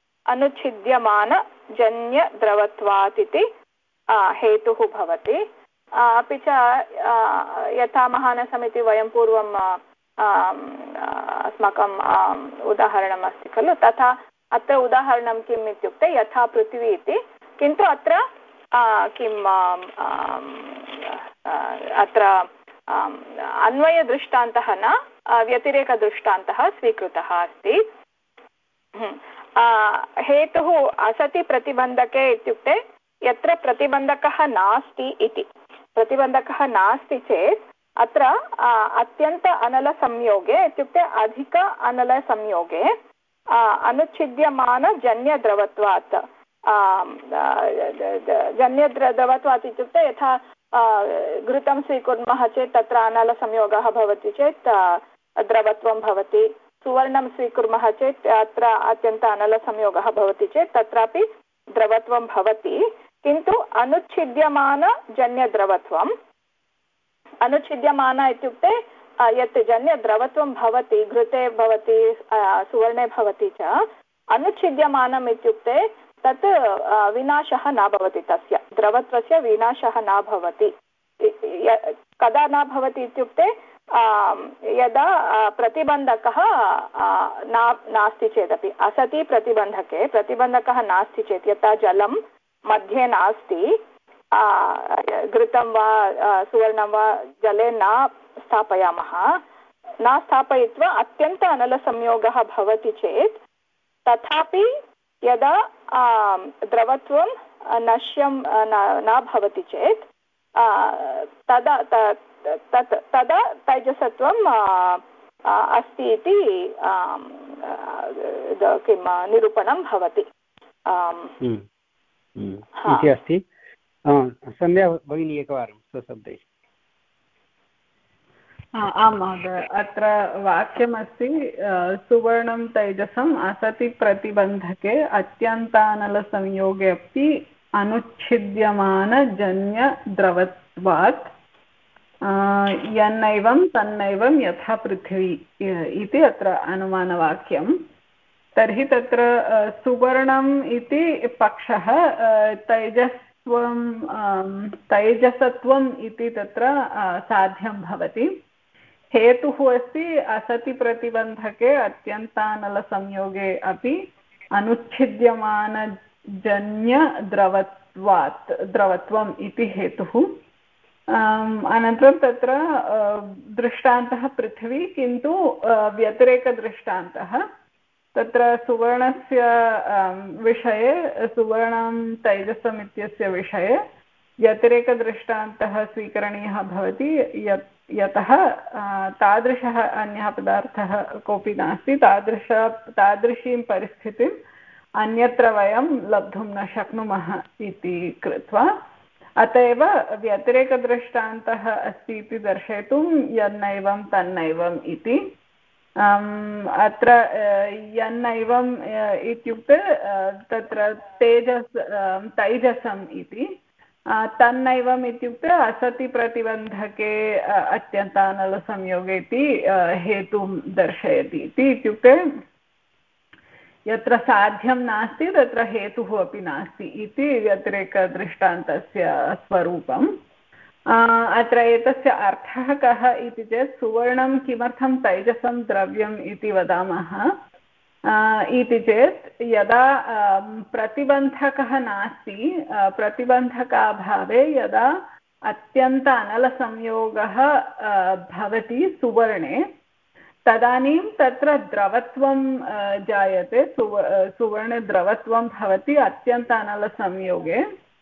अनुच्छिद्यमानजन्यद्रवत्वात् इति हेतुः भवति। अपि च यथा महानसमिति वयं पूर्वं अस्माकम् उदाहरणम् अस्ति खलु, तथा अत्र उदाहरणं किम् इत्युक्ते यथा पृथिवी इति, किन्तु अत्र किम् अत्र अन्वयदृष्टान्तः न व्यतिरेकदृष्टान्तः स्वीकृतः अस्ति। हेतुः असति प्रतिबन्धके इत्युक्ते यत्र प्रतिबन्धकः नास्ति इति। प्रतिबन्धकः नास्ति चेत् अत्र अत्यन्त अनलसंयोगे इत्युक्ते अधिक अनलसंयोगे अनुच्छिद्यमानजन्यद्रवत्वात्, जन्यद्रवत्वात् इत्युक्ते यथा घृतं स्वीकुर्मः चेत् तत्र अनलसंयोगः भवति चेत् द्रवत्वं भवति। सुवर्णं स्वीकुर्मः चेत् अत्र अत्यन्त अनलसंयोगः भवति चेत् तत्रापि द्रवत्वं भवति, किन्तु अनुच्छिद्यमानजन्यद्रवत्वम् अनुच्छिद्यमान इत्युक्ते यत् जन्यद्रवत्वं भवति, घृते भवति, सुवर्णे भवति च, अनुच्छिद्यमानम् इत्युक्ते तत् विनाशः न भवति, तस्य द्रवत्वस्य विनाशः न भवति। कदा न भवति इत्युक्ते यदा प्रतिबन्धकः नास्ति चेदपि, असति प्रतिबन्धके प्रतिबन्धकः नास्ति चेत्, यथा जलं मध्ये नास्ति, घृतं वा सुवर्णं वा जले न स्थापयामः, न स्थापयित्वा अत्यन्त अनलसंयोगः भवति चेत् तथापि यदा द्रवत्वं नश्यं न भवति चेत् तदा तत् तदा तैजसत्वं अस्ति इति किं निरूपणं भवति इति अस्ति। सन्ध्या भगिनी एकवारं स्वशब्दैः। आं महोदय, अत्र वाक्यमस्ति सुवर्णं तैजसम् असति प्रतिबन्धके अत्यन्तानलसंयोगे अपि अनुच्छिद्यमानजन्यद्रवत्वात् यन्नैवं तन्नैवं यथा पृथिवी इति अत्र अनुमानवाक्यं। तर्हि तत्र सुवर्णम् इति पक्षः तैजस्त्वं तैजसत्वम् इति तत्र साध्यं भवति। हेतुः अस्ति असति प्रतिबन्धके अत्यन्तानलसंयोगे अपि अनुच्छिद्यमानजन्यद्रवत्वात् द्रवत्वम् इति हेतुः। अनन्तरं तत्र दृष्टान्तः पृथिवी, किन्तु व्यतिरेकदृष्टान्तः। तत्र सुवर्णस्य विषये, सुवर्णं तैजसम् इत्यस्य विषये व्यतिरेकदृष्टान्तः स्वीकरणीयः भवति, यत् यतः तादृशः अन्यः पदार्थः कोऽपि नास्ति, तादृश तादृशीं परिस्थितिम् अन्यत्र वयं लब्धुं न शक्नुमः इति कृत्वा, अत एव व्यतिरेकदृष्टान्तः अस्ति इति दर्शयितुं यन्नैवं तन्नैवम् इति। अत्र यन्नैवम् इत्युक्ते तत्र तेजस् तैजसम् इति, तन्नैवम् इत्युक्ते असति प्रतिबन्धके अत्यन्तानलसंयोगे इति हेतुं दर्शयति इति। इत्युक्ते यत्र साध्यं नास्ति तत्र हेतुः अपि नास्ति इति व्यतिरेकदृष्टान्तस्य स्वरूपम्। अत्र एतस्य अर्थः कः इति चेत्, सुवर्णं किमर्थं तैजसं द्रव्यम् इति वदामः इति चेत्, यदा प्रतिबन्धकः नास्ति, प्रतिबन्धकाभावे यदा अत्यन्त अनलसंयोगः भवति सुवर्णे, तदानीं तत्र द्रवत्वं जायते, सुव सुवर्णे द्रवत्वं भवति अत्यन्त अनलसंयोगे।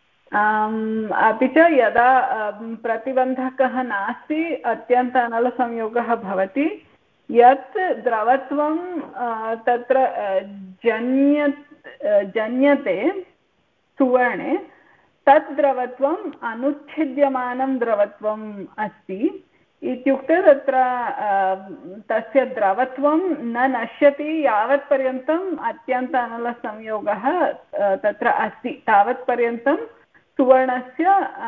अपि च यदा प्रतिबन्धकः नास्ति, अत्यन्त अनलसंयोगः भवति, यत् द्रवत्वं तत्र जन्य जन्यते सुवर्णे, तत् द्रवत्वम् अनुच्छिद्यमानं द्रवत्वम् अस्ति। इत्युक्ते तत्र तस्य द्रवत्वं न नश्यति यावत्पर्यन्तम् अत्यन्त अनलसंयोगः तत्र अस्ति, तावत्पर्यन्तं सुवर्णस्य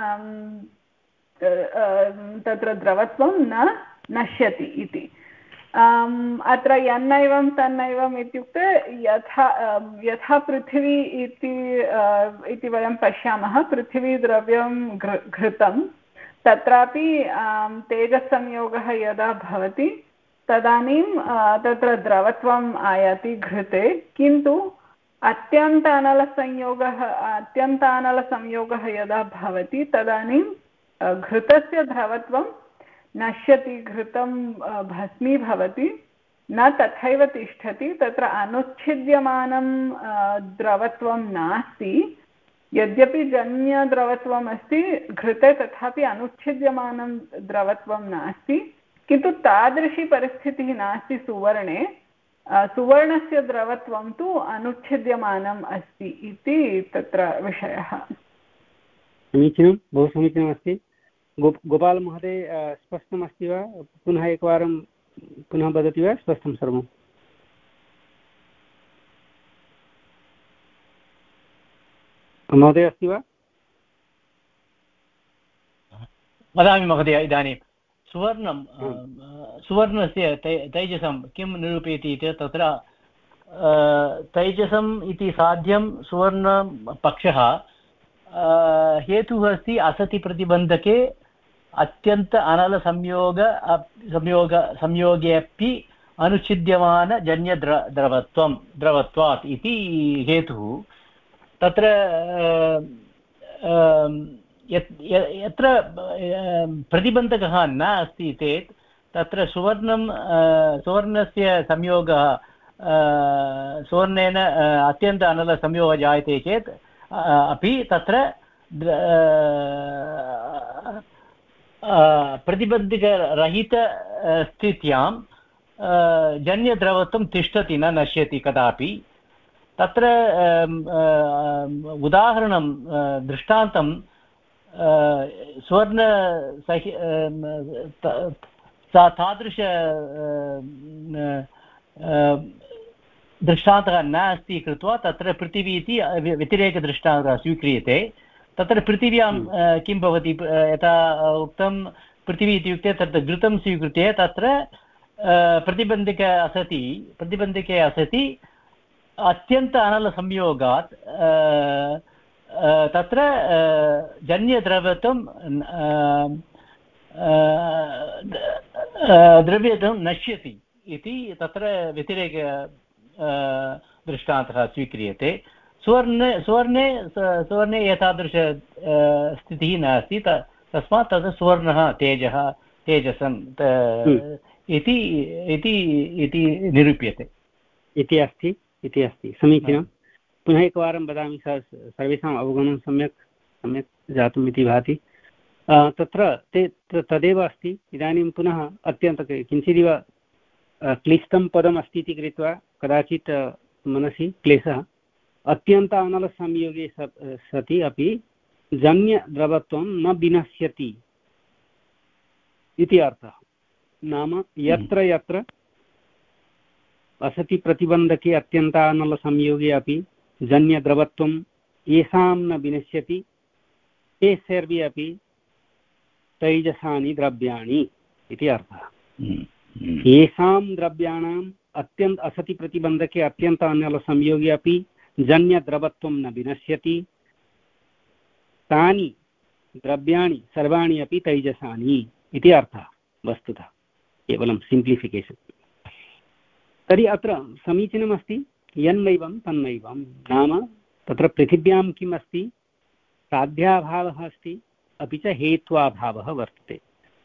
तत्र द्रवत्वं न नश्यति इति। अत्र यन्नैवं तन्नैवम् इत्युक्ते यथा यथा पृथिवी इति इति वयं पश्यामः, पृथिवीद्रव्यं घृ घृतं तत्रापि तेजस्संयोगः यदा भवति तदानीं तत्र द्रवत्वम् आयाति घृते, किन्तु अत्यन्त अनलसंयोगः अत्यन्तानलसंयोगः यदा भवति तदानीं घृतस्य द्रवत्वं नश्यति, घृतं भस्मी भवति, न तथैव तिष्ठति, तत्र अनुच्छिद्यमानं द्रवत्वं नास्ति। यद्यपि जन्यद्रवत्वम् अस्ति घृते, तथापि अनुच्छिद्यमानं द्रवत्वं नास्ति, किन्तु तादृशी परिस्थितिः नास्ति सुवर्णे। सुवर्णस्य द्रवत्वं तु अनुच्छिद्यमानम् अस्ति इति तत्र विषयः। समीचीनं, बहु समीचीनमस्ति। गो गोपालमहोदय स्पष्टमस्ति वा? पुनः एकवारं पुनः वदति वा स्पष्टं सर्वं? महोदय अस्ति वा? वदामि महोदय। इदानीं सुवर्णं सुवर्णस्य तैजसं किं निरूपयति इति तत्र तैजसम् इति साध्यं सुवर्णपक्षः हेतुः अस्ति असतिप्रतिबन्धके अत्यन्त अनलसंयोग संयोग संयोगेऽपि अनुच्छिद्यमानजन्यद्र द्रवत्वं द्रवत्वात् इति हेतुः। तत्र यत्र प्रतिबन्धकः न अस्ति चेत् तत्र सुवर्णं सुवर्णस्य संयोगः सुवर्णेन अत्यन्त अनलसंयोगः जायते चेत् अपि तत्र प्रतिबन्धकरहितस्थित्यां जन्यद्रवत्वं तिष्ठति, न नश्यति कदापि। तत्र उदाहरणं दृष्टान्तं सुवर्ण सहि तादृश दृष्टान्तः नास्ति कृत्वा तत्र पृथिवी इति व्यतिरेकदृष्टान्तः स्वीक्रियते। तत्र पृथिव्यां किं भवति, यथा उक्तं पृथिवी इत्युक्ते तत्र घृतं स्वीकृत्य तत्र प्रतिबन्धके असति प्रतिबन्धके असति अत्यन्त अनलसंयोगात् तत्र जन्यद्रव्यत्वं द्रव्यत्वं नश्यति इति तत्र व्यतिरेक दृष्टान्तः स्वीक्रियते। सुवर्णे सुवर्णे सुवर्णे एतादृश स्थितिः नास्ति, तस्मात् तद् सुवर्णः तेजः तेजसं इति इति निरूप्यते इति अस्ति इति अस्ति समीचीनं। पुनः एकवारं वदामि, सर्वेषाम् अवगमनं सम्यक् सम्यक् जातुम् इति भाति। तत्र ते तदेव अस्ति। इदानीं पुनः अत्यन्तं किञ्चिदिव क्लिष्टं पदम् अस्ति इति कृत्वा कदाचित् मनसि क्लेशः। अत्यन्त अनलसंयोगे सति अपि जन्यद्रवत्वं न विनश्यति इति अर्थः। नाम यत्र यत्र असति प्रतिबन्धके अत्यन्तानलसंयोगे अपि जन्यद्रवत्वं येषां न विनश्यति ते सर्वे अपि तैजसानि द्रव्याणि इति अर्थः। येषां द्रव्याणाम् अत्यन्त असति प्रतिबन्धके अत्यन्त अनलसंयोगे अपि जन्यद्रवत्वं न विनश्यति तानि द्रव्याणि सर्वाणि अपि तैजसानि इति अर्थः वस्तुतः, केवलं सिम्प्लिफिकेशन्। तर्हि अत्र समीचीनमस्ति यन्नैवं तन्नैवं। नाम तत्र पृथिव्यां किम् अस्ति, साध्याभावः अस्ति, अपि च हेत्वाभावः वर्तते।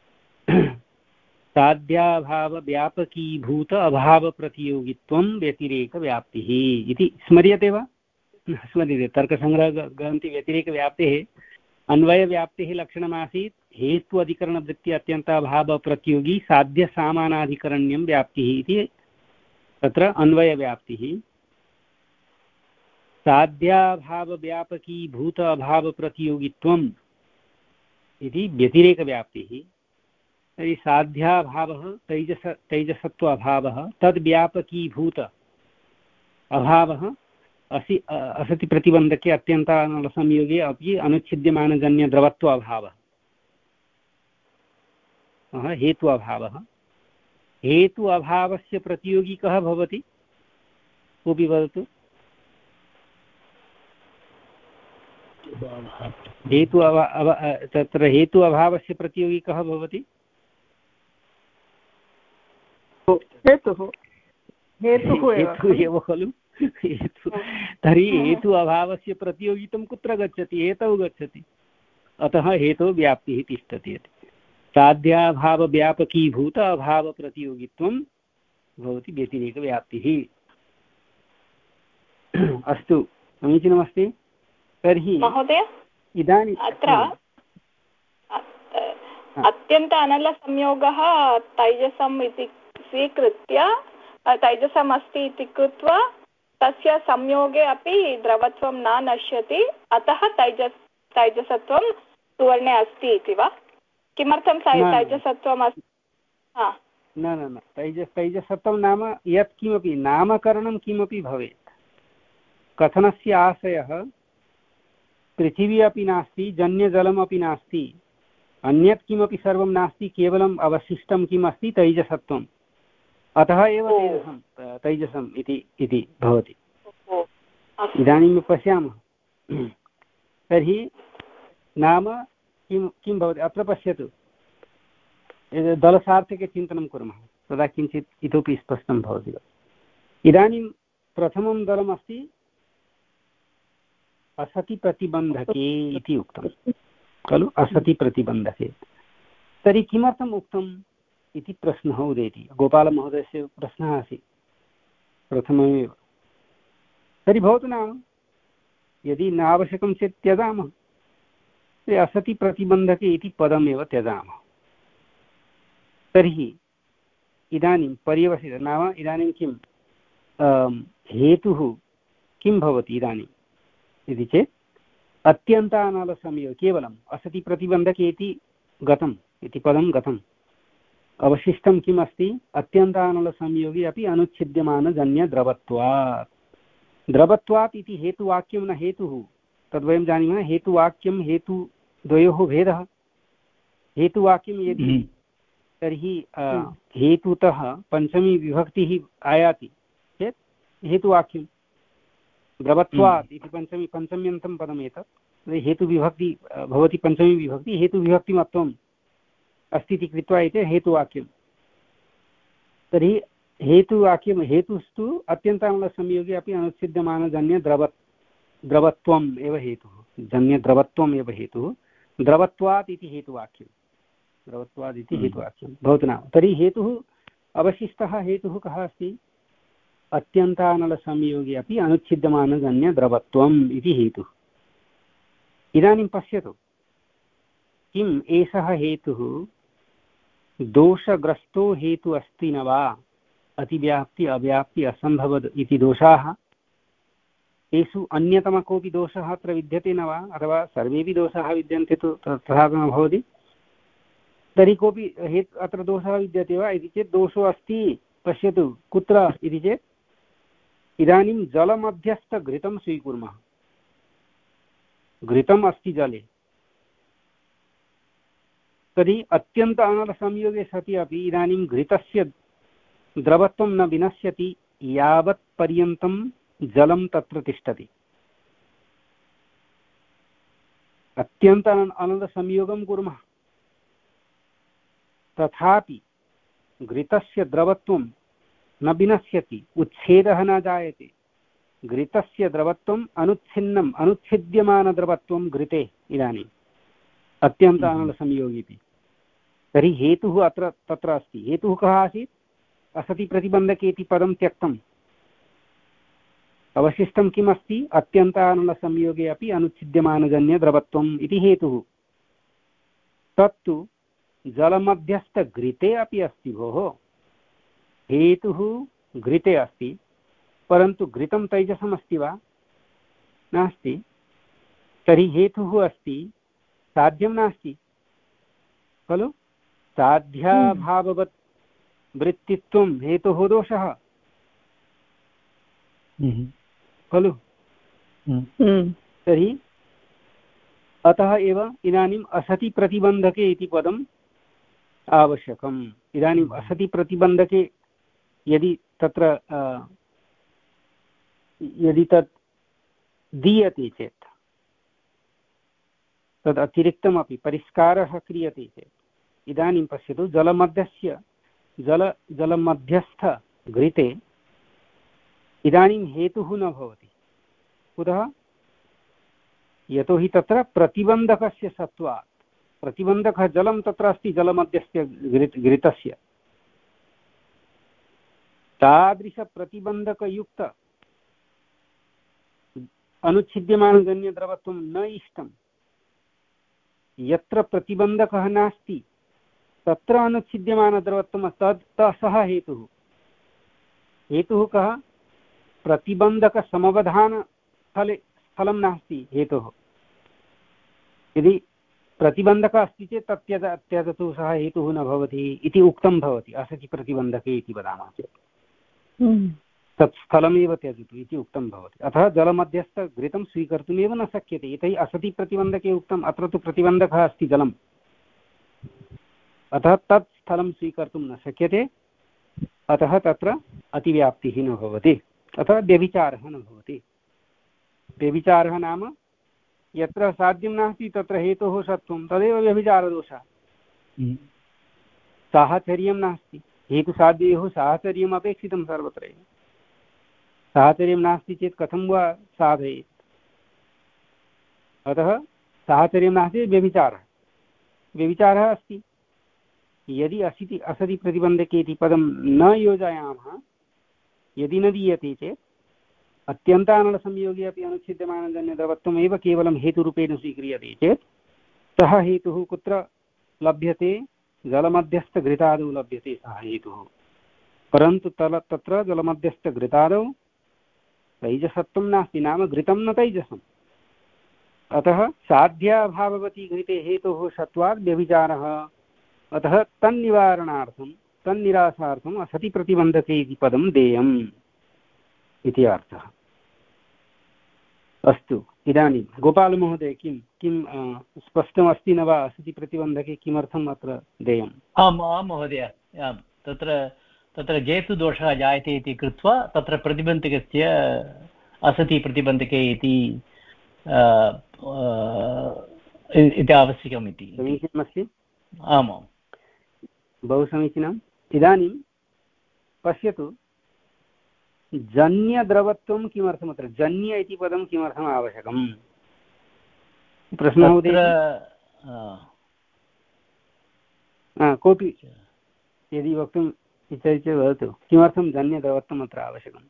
साध्याभावव्यापकीभूत अभावप्रतियोगित्वं व्यतिरेकव्याप्तिः इति स्मर्यते वा? स्मर्यते। तर्कसङ्ग्रहग्रन्थि व्यतिरेकव्याप्तेः अन्वयव्याप्तेः लक्षणमासीत् हेतु अधिकरणवृत्ति अत्यन्ताभावप्रतियोगी साध्यसामानाधिकरण्यं व्याप्तिः इति। तत्र अन्वयव्याप्तिः साध्याभावव्यापकीभूत अभावप्रतियोगित्वम् इति व्यतिरेकव्याप्तिः। तर्हि साध्याभावः तैजस तैजसत्व अभावः, तद्व्यापकीभूत अभावः असि असति प्रतिबन्धके अत्यन्तानलसंयोगे अपि अनुच्छिद्यमानजन्यद्रवत्व अभावः हेतु अभावः। हेतु अभावस्य प्रतियोगी कः भवति? कोऽपि वदतु। हेतु अभा तत्र हेतु अभावस्य प्रतियोगी कः भवति? हेतुः हेतुः एव खलु। हेतु तर्हि हेतु अभावस्य प्रतियोगितं कुत्र गच्छति? हेतौ गच्छति। अतः हेतौ व्याप्तिः तिष्ठति। साध्याभावव्यापकीभूत अभावप्रतियोगित्वं भवति व्यतिरेकव्याप्तिः। अस्तु, समीचीनमस्ति। तर्हि महोदय इदानीम् अत्र अत्यन्त अनलसंयोगः तैजसम् इति स्वीकृत्य तैजसम् अस्ति इति कृत्वा तस्य संयोगे अपि द्रवत्वं न नश्यति, अतः तैजस् तैजसत्वं सुवर्णे अस्ति इति वा? किमर्थं तैजसत्वम् अस्ति? न न न तैजस् तैजसत्वं नाम यत् किमपि नामकरणं किमपि भवेत्, कथनस्य आशयः पृथिवी अपि नास्ति, जन्यजलमपि नास्ति, अन्यत् किमपि सर्वं नास्ति, केवलम् अवशिष्टं किम् अस्ति, तैजसत्वम्। अतः एव तेजसं तैजसम् इति इति भवति। इदानीं पश्यामः तर्हि नाम किं किं भवति अत्र पश्यतु, दलसार्थके चिन्तनं कुर्मः तदा किञ्चित् इतोपि स्पष्टं भवति। इदानीं प्रथमं दलमस्ति असति प्रतिबन्धके इति उक्तं खलु, असति प्रतिबन्धके। तर्हि किमर्थम् उक्तम् इति प्रश्नः उदेति। गोपालमहोदयस्य प्रश्नः आसीत् प्रथममेव। तर्हि भवतु नाम यदि नावश्यकं चेत् त्यजामः, तर्हि असति प्रतिबन्धके इति पदमेव त्यजामः। तर्हि इदानीं पर्यवसित नाम इदानीं किं हेतुः किं भवति इदानीम् इति चेत् अत्यन्तानलसंयोग, केवलम् असति प्रतिबन्धके इति गतम् इति पदं गतम्। अवशिष्टं किम् अस्ति, अत्यन्तानलसंयोगे अपि अनुच्छिद्यमानजन्यद्रवत्वात्। द्रवत्वात् इति हेतुवाक्यं न हेतुः, तद्वयं जानीमः। हेतुवाक्यं हेतुद्वयोः भेदः। हेतुवाक्यं यदि तर्हि हेतुतः पञ्चमी विभक्तिः आयाति चेत् हेतुवाक्यं। द्रवत्वात् इति पञ्चमी पञ्चम्यन्तं पदम् एतत्। हेतुविभक्ति भवति पञ्चमी विभक्ति, हेतुविभक्तिमत्वम् अस्ति इति कृत्वा इति हेतुवाक्यं। तर्हि हेतुवाक्यं हेतुस्तु अत्यन्तानलसंयोगे अपि अनुच्छिद्यमानजन्यद्रव द्रवत्वम् एव हेतुः, जन्यद्रवत्वम् एव हेतुः। द्रवत्वात् इति हेतुवाक्यं, द्रवत्वात् इति हेतुवाक्यं भवतु नाम। तर्हि हेतुः अवशिष्टः हेतुः कः अस्ति, अत्यन्तानलसंयोगे अपि अनुच्छिद्यमानजन्यद्रवत्वम् इति हेतुः। इदानीं पश्यतु किम् एषः हेतुः दोषग्रस्तो हेतु अस्ति न वा, अतिव्याप्ति अव्याप्ति असम्भवद् इति दोषाः, तेषु अन्यतमः कोऽपि दोषः अत्र विद्यते न वा, अथवा सर्वेपि दोषाः विद्यन्ते तु तथा न भवति। तर्हि कोऽपि हेतु अत्र दोषः विद्यते वा इति चेत् दोषो अस्ति। पश्यतु कुत्र इति चेत् इदानीं जलमध्यस्थघृतं स्वीकुर्मः। घृतम् अस्ति जले, तर्हि अत्यन्त अनलसंयोगे सति अपि इदानीं घृतस्य द्रवत्वं न विनश्यति यावत् पर्यन्तं जलं तत्र तिष्ठति। अत्यन्त अनलसंयोगं कुर्मः तथापि घृतस्य द्रवत्वं न विनश्यति, उच्छेदः न जायते। घृतस्य द्रवत्वम् अनुच्छिन्नम् अनुच्छिद्यमानद्रवत्वं घृते इदानीम् अत्यन्त अनलसंयोगेपि। तर्हि हेतुः अत्र तत्र अस्ति। हेतुः कः आसीत्, असति प्रतिबन्धके इति पदं त्यक्तम्। अवशिष्टं किम् अस्ति, अत्यन्तानलसंयोगे अपि अनुच्छिद्यमानजन्यद्रवत्वम् इति हेतुः। तत्तु जलमध्यस्थघृते अपि अस्ति भोः। हेतुः घृते अस्ति, परन्तु घृतं तैजसम् अस्ति वा, नास्ति। तर्हि हेतुः अस्ति, साध्यं नास्ति खलु। साध्याभाववत् वृत्तित्वं हेतोः दोषः खलु। तर्हि अतः एव इदानीम् असति प्रतिबन्धके इति पदम् आवश्यकम्। इदानीम् असति प्रतिबन्धके यदि तत्र यदि तत् दीयते चेत्, तद् अतिरिक्तमपि परिष्कारः क्रियते चेत्, इदानीं पश्यतु जलमध्यस्य जल जलमध्यस्थ घृते इदानीं हेतुः न भवति। कुतः, यतोहि तत्र प्रतिबन्धकस्य सत्त्वात्। प्रतिबन्धकः जलं तत्र अस्ति, जलमध्यस्य घृत घृतस्य तादृशप्रतिबन्धकयुक्त अनुच्छिद्यमानजन्यद्रवत्वं न इष्टं। यत्र प्रतिबन्धकः नास्ति तत्र अनुच्छिद्यमानद्रवत्वं तत् सः हेतुः। हेतुः कः, प्रतिबन्धकसमवधानस्थले स्थलं नास्ति हेतुः। यदि प्रतिबन्धकः अस्ति चेत् तत् त्यज त्यजतु, सः हेतुः न भवति इति उक्तं भवति असति प्रतिबन्धके इति वदामः चेत्। तत् स्थलमेव त्यजतु इति उक्तं भवति। अतः जलमध्यस्थघृतं स्वीकर्तुमेव न शक्यते, यतोहि असति प्रतिबन्धके उक्तम्, अत्र तु प्रतिबन्धकः अस्ति जलम्, अतः तत् स्थलं स्वीकर्तुं न शक्यते, अतः तत्र अतिव्याप्तिः न भवति, अतः व्यभिचारः न भवति। व्यभिचारः नाम यत्र साध्यं नास्ति तत्र हेतोः सत्त्वं, तदेव व्यभिचारदोषः। साहचर्यं नास्ति, हेतुसाध्ययोः साहचर्यम् अपेक्षितं सर्वत्र एव। साहचर्यं नास्ति चेत् कथं वा साधयेत्? अतः साहचर्यं नास्ति, व्यभिचारः व्यभिचारः अस्ति। यदि असति असति प्रतिबन्धके इति पदं न योजयामः, यदि न दीयते चेत् अत्यन्तानलसंयोगे अपि अनुच्छिद्यमानजन्यद्रवत्वम् एव केवलं हेतुरूपेण स्वीक्रियते चेत् सः हेतुः कुत्र लभ्यते? जलमध्यस्थघृतादौ लभ्यते सः हेतुः। परन्तु तल तत्र जलमध्यस्थघृतादौ तैजसत्वं नास्ति, नाम घृतं न तैजसम्। अतः साध्याभाववती घृते हेतोः सत्वात् व्यभिचारः। अतः तन्निवारणार्थं तन्निरासार्थम् असति प्रतिबन्धके इति पदं देयम् इति अर्थः। अस्तु, इदानीं गोपालमहोदय किं किं स्पष्टमस्ति न वा? असति प्रतिबन्धके किमर्थम् अत्र देयम्? आम् आं महोदय, आं तत्र तत्र जेतुदोषः जायते इति कृत्वा तत्र प्रतिबन्धकस्य असति प्रतिबन्धके इति इति आवश्यकम् इति। समीचीनमस्ति। आमां, बहु समीचीनम्। इदानीं पश्यतु, जन्यद्रवत्वं किमर्थम्? अत्र जन्य इति पदं किमर्थम् आवश्यकम्? प्रश्नः उदेति कोऽपि यदि वक्तुम् इच्छति चेत् वदतु, किमर्थं जन्यद्रवत्वम् अत्र आवश्यकम्?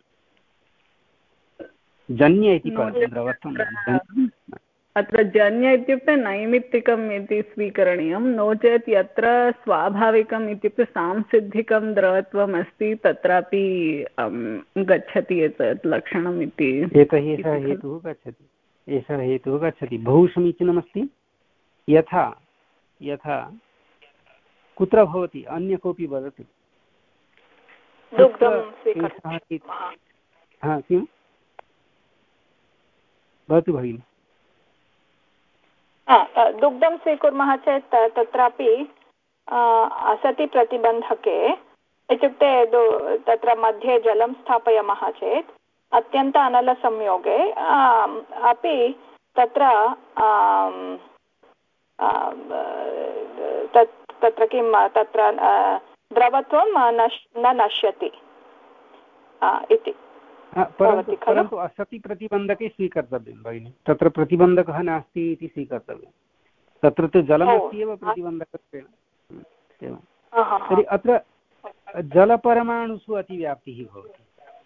जन्य इति पदं द्रवत्वं, अत्र जन्य इत्युक्ते नैमित्तिकम् इति स्वीकरणीयं, नो चेत् यत्र स्वाभाविकम् इत्युक्ते सांसिद्धिकं द्रवत्वम् अस्ति तत्रापि गच्छति एतत् लक्षणम् इति। एतैः एषः हेतुः गच्छति, एषः हेतुः गच्छति। बहु समीचीनमस्ति। यथा यथा कुत्र भवति? अन्य कोऽपि वदतु। हा, किं भवतु भगिनि? दुग्धं स्वीकुर्मः चेत् तत्रापि असति प्रतिबन्धके इत्युक्ते तत्र मध्ये जलं स्थापयामः चेत् अत्यन्त अनलसंयोगे अपि तत्र तत्र किं तत्र द्रवत्वं न नश्यति इति। परन्तु असति प्रतिबन्धके स्वीकर्तव्यं भगिनि, तत्र प्रतिबन्धकः नास्ति इति स्वीकर्तव्यं। तत्र तु जलमस्ति एव प्रतिबन्धकत्वेन। तर्हि अत्र जलपरमाणुषु अतिव्याप्तिः भवति।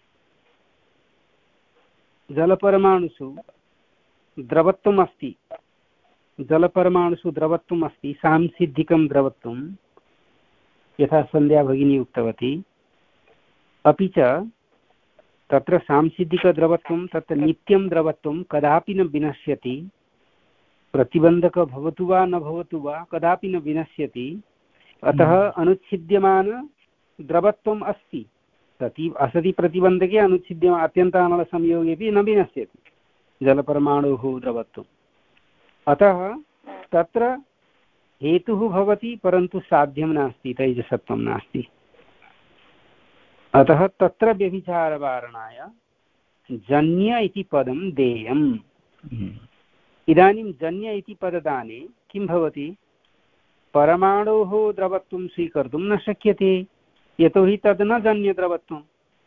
जलपरमाणुषु द्रवत्वम् अस्ति, जलपरमाणुषु द्रवत्वम् अस्ति, सांसिद्धिकं द्रवत्वं, यथा सन्ध्या भगिनी उक्तवती। अपि च तत्र सांसिद्धिकद्रवत्वं, तत्र नित्यं द्रवत्वं कदापि न विनश्यति। प्रतिबन्धकः भवतु वा न भवतु वा कदापि न विनश्यति। अतः अनुच्छिद्यमानद्रवत्वम् अस्ति, सति असति प्रतिबन्धके अनुच्छिद्यमान अत्यन्तानलसंयोगेपि न विनश्यति जलपरमाणुः द्रवत्वम्। अतः तत्र हेतुः भवति, परन्तु साध्यं नास्ति, तैजसत्वं नास्ति। अतः तत्र व्यभिचारवारणाय जन्य इति पदं देयम्। इदानीं जन्य इति पददाने किं भवति? परमाणोः द्रवत्वं स्वीकर्तुं न शक्यते, यतोहि तद् न जन्यद्रवत्वम्।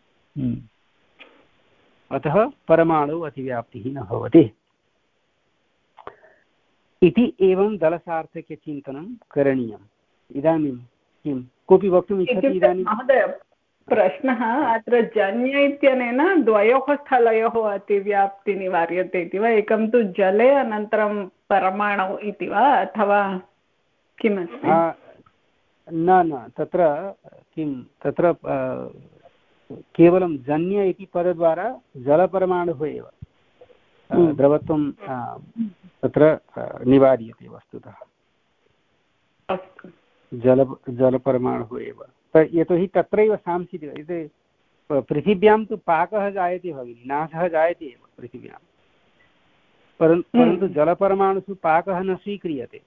अतः परमाणु अतिव्याप्तिः न भवति इति एवं दलसार्थक्यचिन्तनं करणीयम्। इदानीं किं कोऽपि वक्तुम् इच्छति? इदानीं प्रश्नः अत्र जन्य इत्यनेन द्वयोः स्थलयोः अतिव्याप्ति निवार्यते इति वा? एकं तु जले अनन्तरं परमाणु इति वा, अथवा किमस्ति? न न तत्र किं तत्र केवलं जन्य इति पदद्वारा जलपरमाणुः एव द्रवत्वं तत्र निवार्यते वस्तुतः। जल जलपरमाणुः एव, यतोहि तत्रैव सांसिद्धिक इति पृथिव्यां तु पाकः जायते भगिनि, नाशः जायते एव पृथिव्यां, परन्तु परन्तु जलपरमाणुषु पाकः न स्वीक्रियते।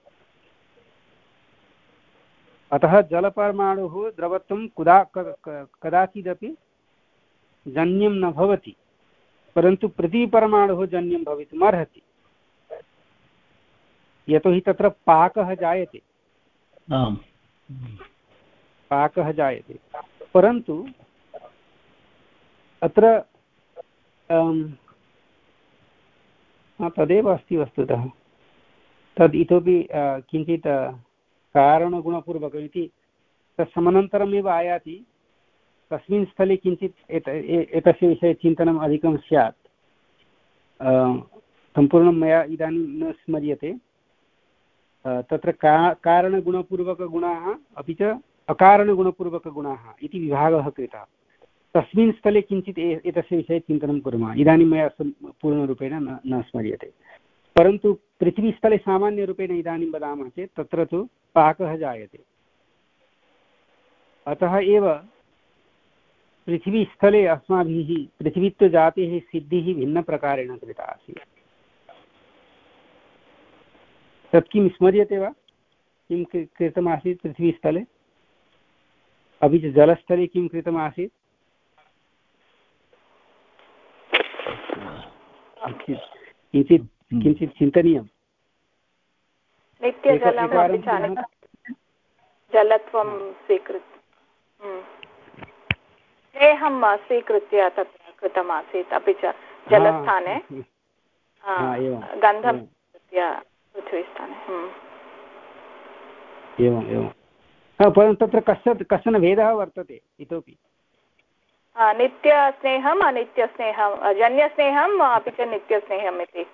अतः जलपरमाणुः द्रवत्वं कुदा कदाचिदपि जन्यं न भवति, परन्तु पृथिवीपरमाणुः जन्यं भवितुम् अर्हति, यतोहि तत्र पाकः जायते। पाकः जायते, परन्तु अत्र तदेव अस्ति वस्तुतः। तद् इतोपि किञ्चित् कारणगुणपूर्वकम् इति तत्समनन्तरमेव आयाति। तस्मिन् स्थले किञ्चित् एत एतस्य विषये चिन्तनम् अधिकं स्यात्। सम्पूर्णं मया इदानीं न स्मर्यते। तत्र का कारणगुणपूर्वकगुणाः अपि च अकारणगुणपूर्वकगुणाः इति विभागः कृतः। तस्मिन् स्थले किञ्चित् एतस्य विषये चिन्तनं कुर्मः। इदानीं मया पूर्णरूपेण न न स्मर्यते, परन्तु पृथ्वीस्थले सामान्यरूपेण इदानीं वदामः चेत् तत्र तु पाकः जायते। अतः एव पृथ्वीस्थले अस्माभिः पृथ्वीत्वजातेः सिद्धिः भिन्नप्रकारेण कृता आसीत्। तत् किं स्मर्यते वा? किं कृतमासीत् पृथ्वीस्थले? अपि च जलस्थले किं कृतमासीत्? किञ्चित् किञ्चित् चिन्तनीयम्। जलत्वं स्वीकृत्य स्नेहं स्वीकृत्य तत्र कृतमासीत्, अपि च जलस्थाने गन्धं स्वीकृत्य पृथ्वीस्थाने। एवम् एवं, परन्तु तत्र कश्चन कश्चन भेदः वर्तते इतोपि। नित्यस्नेहम् अनित्यस्नेहं, जन्यस्नेहम् अपि च नित्यस्नेहम् इति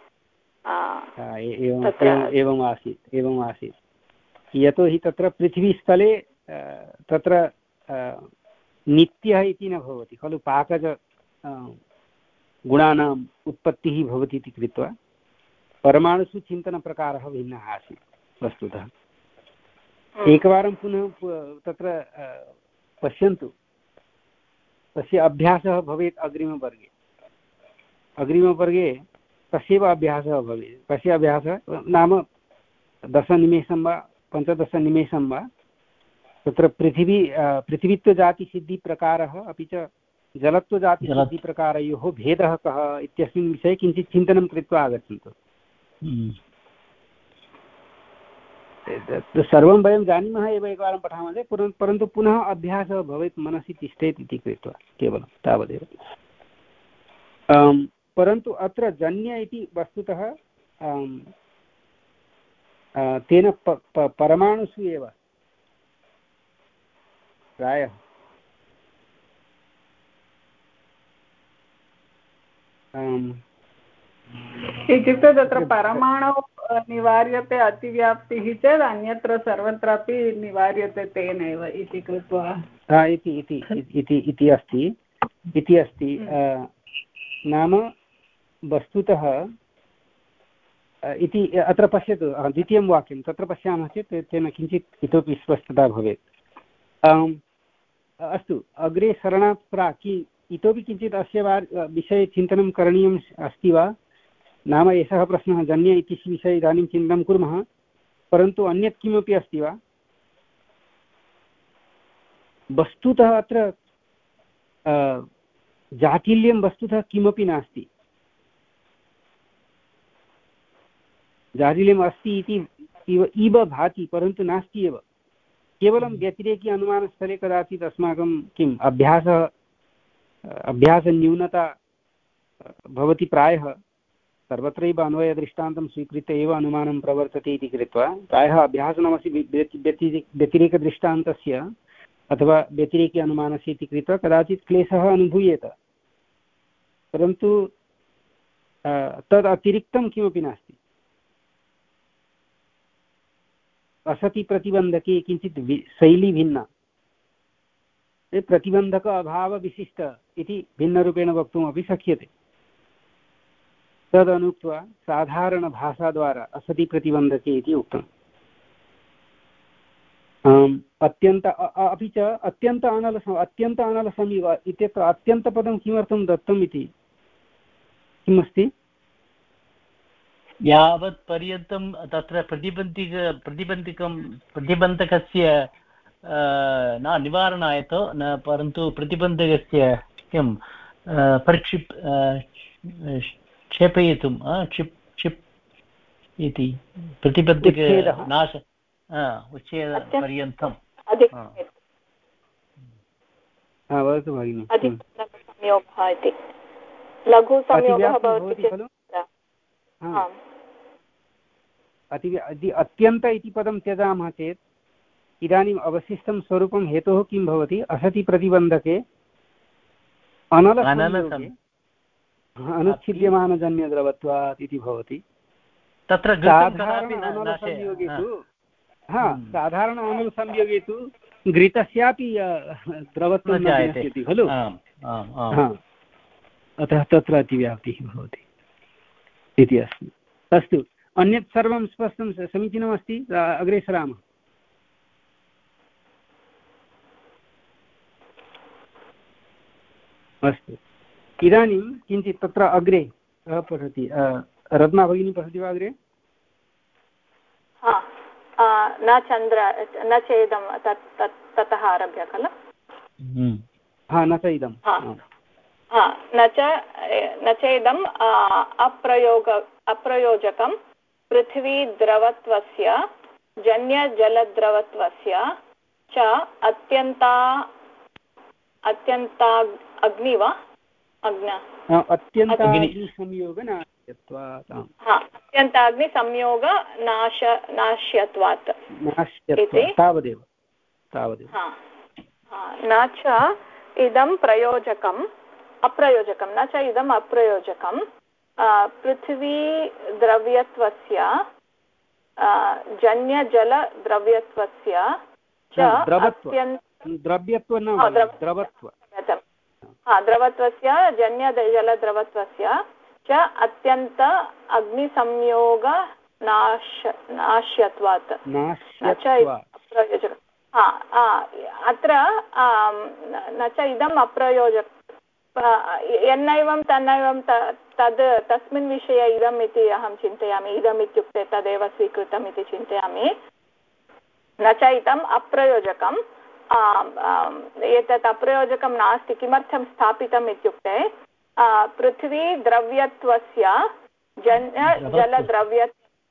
एवम् आसीत् एवम् आसीत् यतोहि तत्र पृथ्वीस्थले तत्र नित्यः इति न भवति खलु, पाकज गुणानाम् उत्पत्तिः भवति इति कृत्वा परमाणुषु चिन्तनप्रकारः भिन्नः आसीत् वस्तुतः। एकवारं पुनः तत्र पश्यन्तु, तस्य अभ्यासः भवेत् अग्रिमवर्गे। अग्रिमवर्गे तस्यैव अभ्यासः भवेत्। कस्य अभ्यासः नाम दशनिमेषं वा पञ्चदशनिमेषं वा तत्र पृथिवी पृथिवीत्वजातिसिद्धिप्रकारः अपि च जलत्वजातिसिद्धिप्रकारयोः भेदः कः इत्यस्मिन् विषये किञ्चित् चिन्तनं कृत्वा आगच्छन्तु। सर्वं वयं जानीमः एव, एकवारं पठामः चेत् पुनः परन्तु पुनः अभ्यासः भवेत्, मनसि तिष्ठेत् इति कृत्वा केवलं तावदेव। परन्तु अत्र जन्य इति वस्तुतः तेन प, प, परमाणुषु एव प्रायः इत्युक्ते तत्र परमाणु निवार्यते अतिव्याप्तिः चेत् अन्यत्र सर्वत्रापि निवार्यते तेनैव इति कृत्वा इति इति इति अस्ति इति अस्ति नाम वस्तुतः इति अत्र पश्यतु, द्वितीयं वाक्यं तत्र पश्यामः चेत् तेन किञ्चित् इतोपि स्पष्टता भवेत्। अस्तु, अग्रे सरणात् प्राक् इतोपि किञ्चित् अस्य विषये चिन्तनं करणीयम् अस्ति वा? नाम एषः प्रश्नः जन्य इति विषये इदानीं चिन्तनं कुर्मः, परन्तु अन्यत् किमपि अस्ति वा? वस्तुतः अत्र जाटिल्यं वस्तुतः किमपि नास्ति। जाटिल्यम् अस्ति इति इव इव भाति, परन्तु नास्ति एव। केवलं व्यतिरेकी अनुमानस्थले कदाचित् अस्माकं किम् अभ्यासः अभ्यासन्यूनता भवति प्रायः। सर्वत्रैव अन्वयदृष्टान्तं स्वीकृत्य एव अनुमानं प्रवर्तते इति कृत्वा प्रायः अभ्यासनमस्ति व्यतिरेकदृष्टान्तस्य अथवा व्यतिरेकी अनुमानस्य इति कृत्वा कदाचित् क्लेशः अनुभूयेत, परन्तु तद् अतिरिक्तं किमपि नास्ति। असति प्रतिबन्धके किञ्चित् शैली भिन्ना, प्रतिबन्धक अभावविशिष्ट इति भिन्नरूपेण वक्तुमपि शक्यते। तदनुक्त्वा साधारणभाषाद्वारा असति प्रतिबन्धके इति उक्तम्। अत्यन्त अपि च अत्यन्त अनल अत्यन्त अनलसमीव इत्यत्र अत्यन्तपदं किमर्थं दत्तम् इति किमस्ति? यावत् पर्यन्तं तत्र प्रतिबन्धिक प्रतिबन्धिकं प्रतिबन्धकस्य न निवारणाय न, परन्तु प्रतिबन्धकस्य किं परिक्षिप् क्षेपयितुं क्षिप् क्षिप् इति प्रतिबन्धक नाश उच्छेदपर्यन्तं वदतु भगिनि। संयोगः इति लघु संयोगः भवति खलु। अति अत्यन्त इति पदं त्यजामः चेत् इदानीम् अवशिष्टं स्वरूपं हेतोः किं भवति? असति प्रतिबन्धके अनलसंयोगे अनुच्छिद्यमानजन्यद्रवत्वात् इति भवति। तत्र साधारण अनलसंयोगे तु हा साधारण अनलसंयोगे तु घृतस्यापि द्रवत्वं न नश्यति खलु। अतः तत्र अतिव्याप्तिः भवति इति अस्ति। अस्तु, अन्यत् सर्वं स्पष्टं समीचीनमस्ति। अग्रे सरामः। अस्तु, इदानीं किञ्चित् तत्र अग्रे पठति रत्ना भगिनी, पठति वा अग्रे? न चन्द्र न चेदं ततः आरभ्य खलु। हा, न च इदं न च न चेदम् अप्रयोग अप्रयोजकं पृथ्वी द्रवत्वस्य जन्यजलद्रवत्वस्य च अत्यन्ता अत्यन्ता अग्नि वा अग्न अत्यन्ताग्निसंयोग अत्यन्ताग्निसंयोग नाश नाश्यत्वात् तावदेव तावदेव न च इदं प्रयोजकम् अप्रयोजकं न च इदम् अप्रयोजकं पृथ्वी द्रव्यत्वस्य जन्यजलद्रव्यत्वस्य च द्रव्यत्व न द्रवत्व द्रवत्वस्य जन्यजलद्रवत्वस्य च अत्यन्त अग्निसंयोग नाश नाश्यत्वात् न च अप्रयोजकम् अत्र न च इदम् अप्रयोजक यन्नैवं तन्नैवं तद् तस्मिन् विषये इदम् इति अहं चिन्तयामि। इदम् इत्युक्ते तदेव स्वीकृतम् इति चिन्तयामि। न च इदम् अप्रयोजकम् एतत् अप्रयोजकं नास्ति। किमर्थं स्थापितम् इत्युक्ते पृथ्वी द्रव्यत्वस्य जन्य जलद्रव्य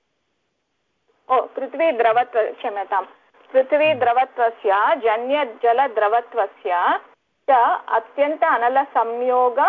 ओ पृथ्वी द्रवत्व क्षम्यतां पृथ्वी द्रवत्वस्य जन्यजलद्रवत्वस्य च अत्यन्त अनलसंयोग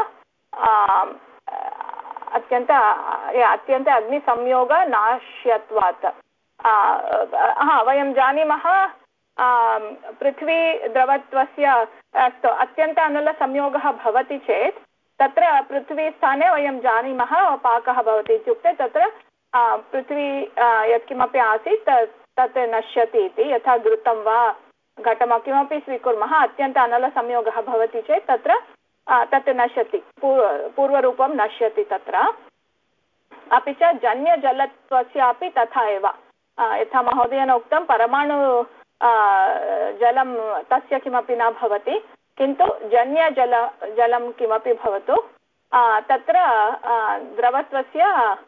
अत्यन्त अत्यन्त अग्निसंयोग नाश्यत्वात् हा वयं जानीमः पृथ्वी द्रवत्वस्य अस्तु अत्यन्त अनलसंयोगः भवति चेत् तत्र पृथ्वी स्थाने वयं जानीमः पाकः भवति इत्युक्ते तत्र पृथ्वी यत्किमपि आसीत् तत् नश्यति इति। यथा घृतं वा घटं किमपि स्वीकुर्मः अत्यन्त अनलसंयोगः भवति चेत् तत्र तत् नश्यति, पूर्वरूपं नश्यति तत्र। अपि च जन्यजलत्वस्यापि तथा एव यथा महोदयेन उक्तं परमाणु जलं तस्य किमपि न भवति, किन्तु जन्यजल जलं किमपि भवतु तत्र द्रवत्वस्य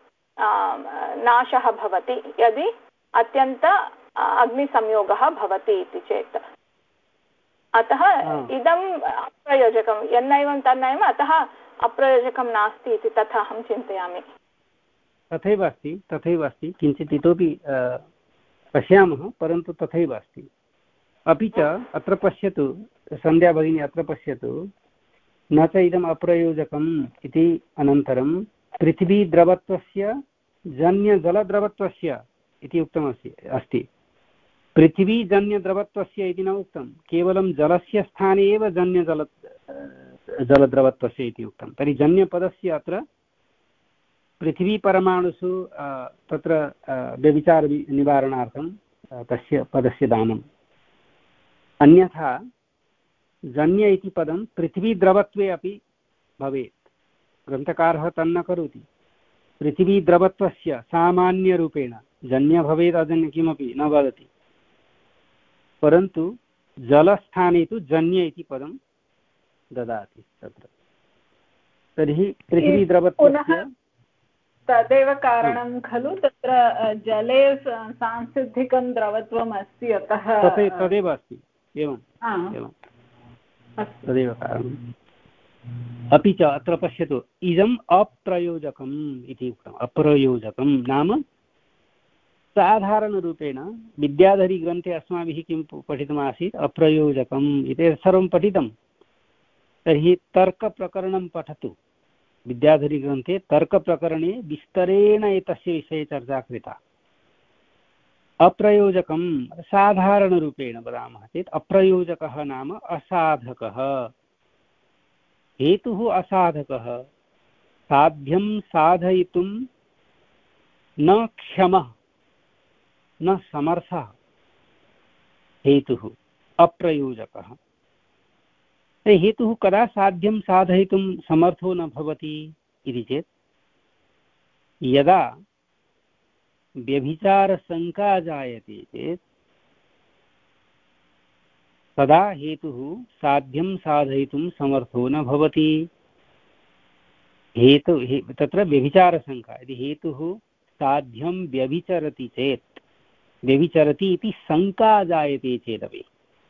नाशः भवति यदि अत्यन्त अग्निसंयोगः भवति इति चेत्। अतः इदम् अप्रयोजकं यन्नैवं तन्नैवम् अतः अप्रयोजकं नास्ति इति तथा अहं चिन्तयामि। तथैव अस्ति तथैव अस्ति किञ्चित् इतोपि पश्यामः, परन्तु तथैव अस्ति। अपि च अत्र पश्यतु सन्ध्या भगिनी, अत्र पश्यतु न च इदम् अप्रयोजकम् इति अनन्तरं पृथिवी द्रवत्वस्य जन्यजलद्रवत्वस्य इति उक्तमस्ति अस्ति। पृथिवीजन्यद्रवत्वस्य इति न उक्तं, केवलं जलस्य स्थाने एव जन्यजल जलद्रवत्वस्य इति उक्तं। तर्हि जन्यपदस्य अत्र पृथिवीपरमाणुषु तत्र व्यभिचारनिवारणार्थं तस्य पदस्य दानम्। अन्यथा जन्य इति पदं पृथिवीद्रवत्वे अपि भवेत्, ग्रन्थकारः तन्न करोति। पृथिवीद्रवत्वस्य सामान्यरूपेण जन्य भवेत् अजन्य किमपि न वदति। परन्तु जलस्थाने तु जन्य इति पदं ददाति तत्र। तर्हि पृथिवीद्रवत्वस्य तदेव कारणं खलु तत्र जले सांसिद्धिकं द्रवत्वम् अस्ति, अतः तदेव अस्ति। एवं तदेव कारणम्। अपि च अत्र पश्यतु, इदम् अप्रयोजकम् इति उक्तम्। अप्रयोजकं नाम साधारणरूपेण विद्याधरीग्रन्थे अस्माभिः किं पठितमासीत्, अप्रयोजकम् इति सर्वं पठितं। तर्हि तर्कप्रकरणं पठतु। विद्याधरीग्रन्थे तर्कप्रकरणे विस्तरेण एतस्य विषये चर्चा कृता। अप्रयोजकं साधारणरूपेण वदामः चेत् अप्रयोजकः नाम असाधकः। हेतुः असाधकः, साध्यं साधयितुं न क्षमः न समर्थः हेतुः अप्रयोजकः। हेतुः कदा साध्यं साधयितुं समर्थो न भवति इति चेत् यदा व्यभिचारशङ्का जायते चेत् तदा हेतुः साध्यं साधयितुं समर्थो न भवति। हेतु हे, तत्र व्यभिचारशङ्का, यदि हेतुः साध्यं व्यभिचरति चेत्, व्यभिचरति इति शङ्का जायते चेदपि,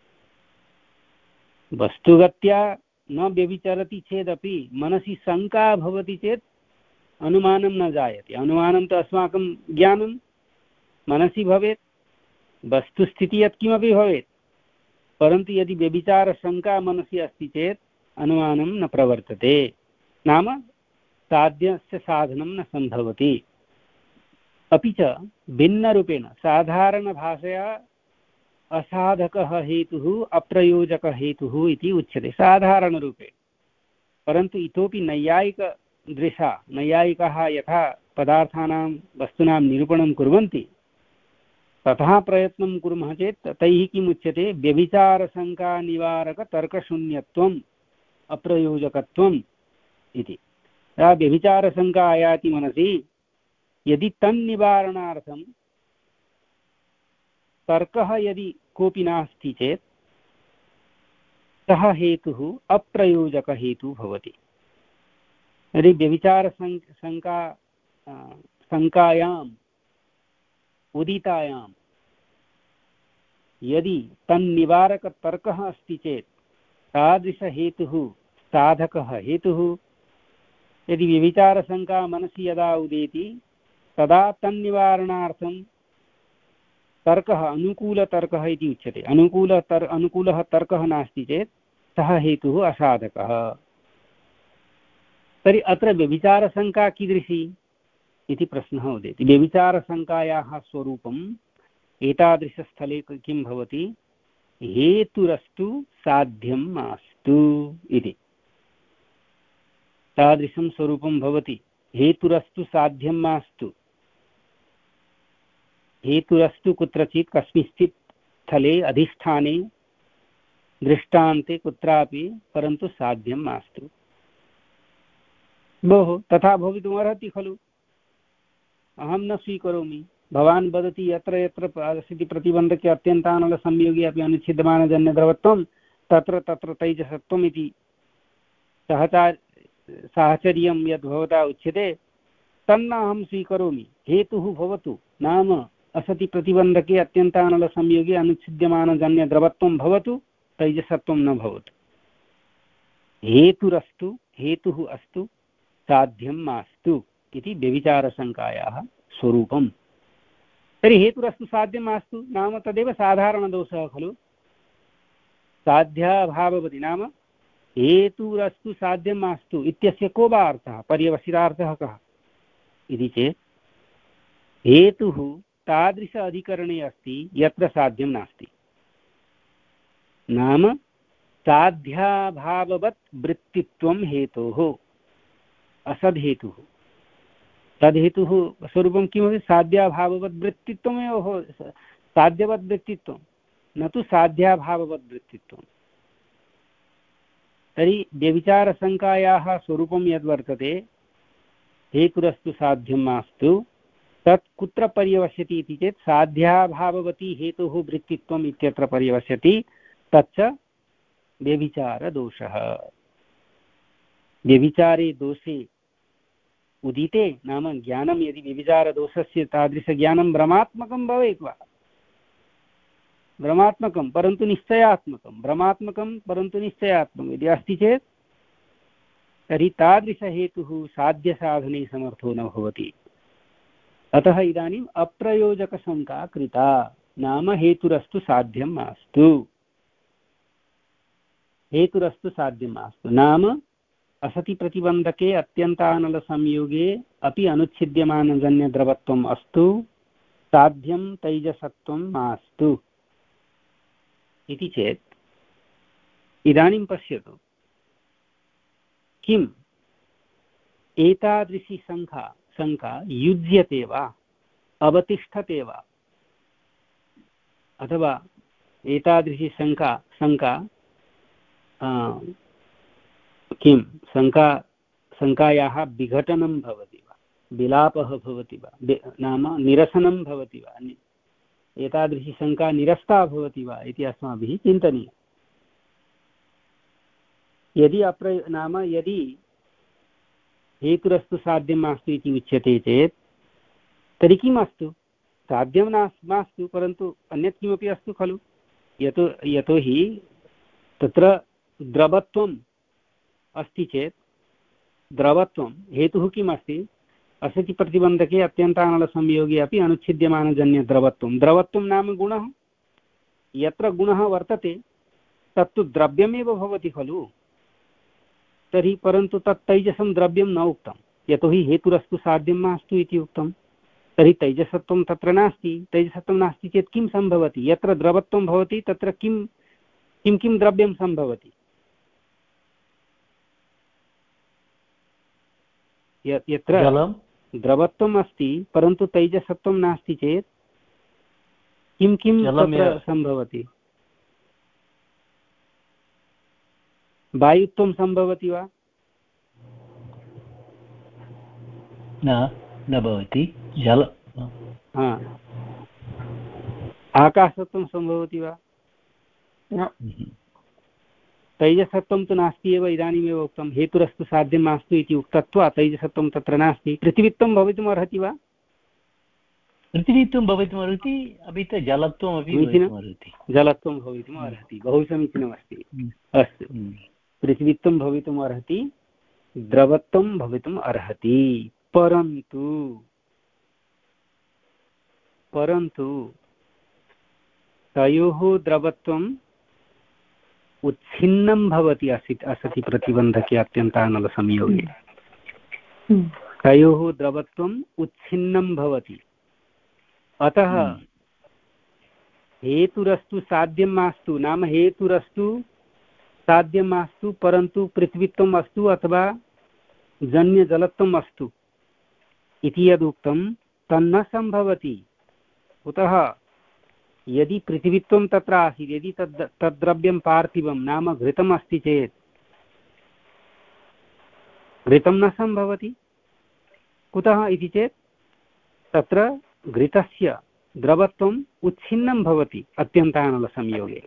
वस्तुगत्या न व्यभिचरति चेदपि मनसि शङ्का भवति चेत् अनुमानं न जायते। अनुमानं तु अस्माकं ज्ञानं मनसि भवेत्, वस्तुस्थितिः यत्किमपि भवेत्, परन्तु यदि व्यभिचारशङ्का मनसि अस्ति चेत् अनुमानं न प्रवर्तते, नाम साध्यस्य साधनं न सम्भवति। अपि च भिन्नरूपेण साधारणभाषया असाधकः हेतुः अप्रयोजकः हेतुः इति उच्यते साधारणरूपे। परन्तु इतोपि नैयायिकदृशा, नैयायिकाः यथा पदार्थानां वस्तूनां निरूपणं कुर्वन्ति तथा प्रयत्नं कुर्मः चेत् तैः किम् उच्यते, व्यभिचारशङ्कानिवारकतर्कशून्यत्वम् अप्रयोजकत्वम् इति। यदा व्यभिचारशङ्का आयाति मनसि, यदि तन्निवारणार्थं तर्कः यदि कोऽपि नास्ति चेत् सः हेतुः अप्रयोजकहेतुः भवति। यदि व्यभिचारशङ्का शङ्कायाम् उदितायां यदि तन्निवारकतर्कः अस्ति चेत् तादृशहेतुः साधकः हेतुः। यदि व्यभिचारशङ्का मनसि यदा उदेति तदा तन्निवारणार्थं तर्कः अनुकूलतर्कः इति उच्यते। अनुकूलतर अनुकूलः तर्कः नास्ति चेत् सः हेतुः असाधकः। तर्हि अत्र व्यभिचारशङ्का कीदृशी इति प्रश्नः उदेति। व्यभिचारशङ्कायाः स्वरूपम् एतादृशस्थले किं भवति, हेतुरस्तु साध्यं मास्तु इति। तादृशं स्वरूपं भवति। हेतुरस्तु साध्यं मास्तु। हेतुरस्तु कुत्रचित् कस्मिंश्चित् स्थले अधिष्ठाने दृष्टान्ते कुत्रापि, परन्तु साध्यं मास्तु। भोः तथा भवितुमर्हति खलु, अहं न स्वीकरोमि। भवान् वदति यत्र यत्र स्थितिप्रतिबन्धके अत्यन्तानलसंयोगे अपि अनुच्छिद्यमानजन्यद्रवत्वं तत्र तत्र तैजसत्वम् इति सहचार साहचर्यं यद् भवता उच्यते तन्न अहं स्वीकरोमि। हेतुः भवतु, नाम असति प्रतिबन्धके अत्यन्तानलसंयोगे अनुच्छिद्यमानजन्यद्रवत्वं भवतु, तैजसत्वं न भवतु। हेतुरस्तु, हेतुः अस्तु, साध्यं मास्तु इति व्यभिचारशङ्कायाः स्वरूपम्। तर्हि हेतुरस्तु साध्यं मास्तु नाम तदेव साधारणदोषः खलु। साध्याभाववति नाम हेतुरस्तु साध्यं मास्तु इत्यस्य को वा अर्थः, पर्यवसितार्थः कः इति चेत् हेतुः तादृश अधिकरणे अस्ति यत्र साध्यं नास्ति। नाम साध्याभाववत् वृत्तित्वं हेतोः, असद्हेतुः। तद्हेतुः स्वरूपं किमपि साध्याभाववत् वृत्तित्वमेव, साध्यवत् वृत्तित्वं, न तु साध्याभाववत् वृत्तित्वम्। तर्हि व्यभिचारशङ्कायाः स्वरूपं यद्वर्तते, हेतुरस्तु साध्यं मास्तु तत् कुत्र पर्यवस्यति इति चेत् साध्याभाववती हेतुः वृत्तित्वम् इत्यत्र पर्यवस्यति। तच्च व्यभिचारदोषः। व्यभिचारे दोषे उदिते नाम ज्ञानं यदि व्यभिचारदोषस्य तादृशज्ञानं भ्रमात्मकं भवेत् वा, भ्रमात्मकं परन्तु निश्चयात्मकं, भ्रमात्मकं परन्तु निश्चयात्मकं यदि अस्ति चेत् तर्हि तादृशहेतुः साध्यसाधने समर्थो न भवति। अतः इदानीम् अप्रयोजकशङ्का कृता, नाम हेतुरस्तु साध्यं मास्तु, हेतुरस्तु साध्यं मास्तु नाम असति प्रतिबन्धके अत्यन्तानलसंयोगे अपि अनुच्छिद्यमानजन्यद्रवत्वम् अस्तु, साध्यं तैजसत्वं मास्तु इति चेत् इदानीं पश्यतु, किम् एतादृशी शङ्का शङ्का युज्यते वा, अवतिष्ठते वा, अथवा एतादृशी शङ्का शङ्का किं शङ्का शङ्कायाः विघटनं भवति वा, विलापः भवति वा, नाम निरसनं भवति वा, एतादृशी शङ्का निरस्ता भवति वा इति अस्माभिः चिन्तनीयम्। यदि अप्र नाम यदि हेतुरस्तु साध्यं मास्तु इति उच्यते चेत् तर्हि किम् अस्तु, साध्यं नास्ति मास्तु परन्तु अन्यत् किमपि अस्तु खलु। यतो यतोहि तत्र द्रवत्वम् अस्ति चेत् द्रवत्वं हेतुः किम् अस्ति, असति प्रतिबन्धके अत्यन्तानलसंयोगे अपि अनुच्छिद्यमानजन्यद्रवत्वं। द्रवत्वं नाम गुणः, यत्र गुणः वर्तते तत्तु द्रव्यमेव भवति खलु। तर्हि परन्तु तत् तैजसं द्रव्यं न उक्तं, यतोहि हेतुरस्तु साध्यं मास्तु इति उक्तं। तर्हि तैजसत्वं तत्र नास्ति। तैजसत्वं नास्ति चेत् किं सम्भवति, यत्र द्रवत्वं भवति तत्र किं किं किं द्रव्यं सम्भवति। यत्र द्रवत्वम् अस्ति परन्तु तैजसत्वं नास्ति चेत् किं किं तत्र सम्भवति, वायुत्वं सम्भवति वा, न न भवति। जल हा आकाशत्वं सम्भवति वा, न। तैजसत्वं तु नास्ति एव, इदानीमेव उक्तं हेतुरस्तु साध्यं मास्तु इति उक्तत्वात् तैजसत्वं तत्र नास्ति। पृथिवीत्वं भवितुम् अर्हति वा, पृथिवीत्वं भवितुमर्हति, अपि च जलत्वमपि भवितुमर्हति। जलत्वं भवितुम् अर्हति, बहु समीचीनमस्ति। अस्तु, पृथिवीत्वं भवितुम् अर्हति, द्रवत्वं भवितुम् अर्हति, परन्तु परन्तु तयोः द्रवत्वम् उच्छिन्नं भवति असि असति प्रतिबन्धके अत्यन्तानलसंयोगे। तयोः द्रवत्वम् उच्छिन्नं भवति। अतः हेतुरस्तु साध्यं मास्तु नाम हेतुरस्तु साध्यं मास्तु परन्तु पृथ्वीत्वम् अस्तु अथवा जन्यजलत्वम् अस्तु इति यदुक्तं तन्न सम्भवति। कुतः, यदि पृथिवीत्वं तत्र आसीत्, यदि तद् तद्द्रव्यं पार्थिवं नाम घृतम् अस्ति चेत् घृतं न सम्भवति। कुतः इति चेत् तत्र घृतस्य द्रवत्वम् उच्छिन्नं भवति अत्यन्तानलसंयोगे।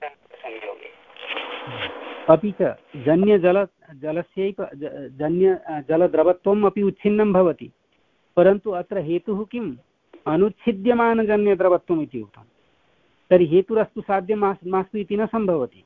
अपि च जन्यजल जलस्यैव जन्य जलद्रवत्वम् अपि उच्छिन्नं भवति, परन्तु अत्र हेतुः किम्, अनुच्छिद्यमानजन्यद्रवत्वम् इति उक्तं। तर्हि हेतुरस्तु साध्यं मास्तु इति न सम्भवति।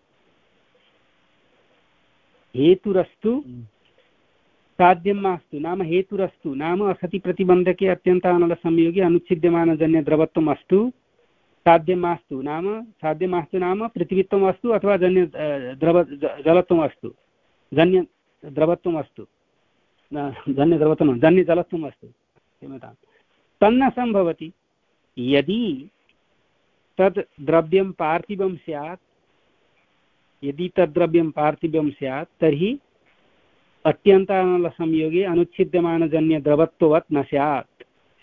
हेतुरस्तु साध्यं मास्तु नाम हेतुरस्तु नाम असति प्रतिबन्धके अत्यन्तानलसंयोगे अनुच्छिद्यमानजन्यद्रवत्वम् अस्तु, साध्यं मास्तु नाम साध्यं मास्तु नाम पृथिवीत्वम् अस्तु अथवा जन्य द्रव जलत्वम् अस्तु, जन्यद्रवत्वम् अस्तु, जन्यद्रवत्वं जन्यजलत्वम् अस्तु, क्षम्यतां, तन्न सम्भवति। यदि तद् द्रव्यं पार्थिवं स्यात्, यदि तद्द्रव्यं पार्थिवं स्यात् तर्हि अत्यन्तानलसंयोगे अनुच्छिद्यमानजन्यद्रवत्ववत् न स्यात्।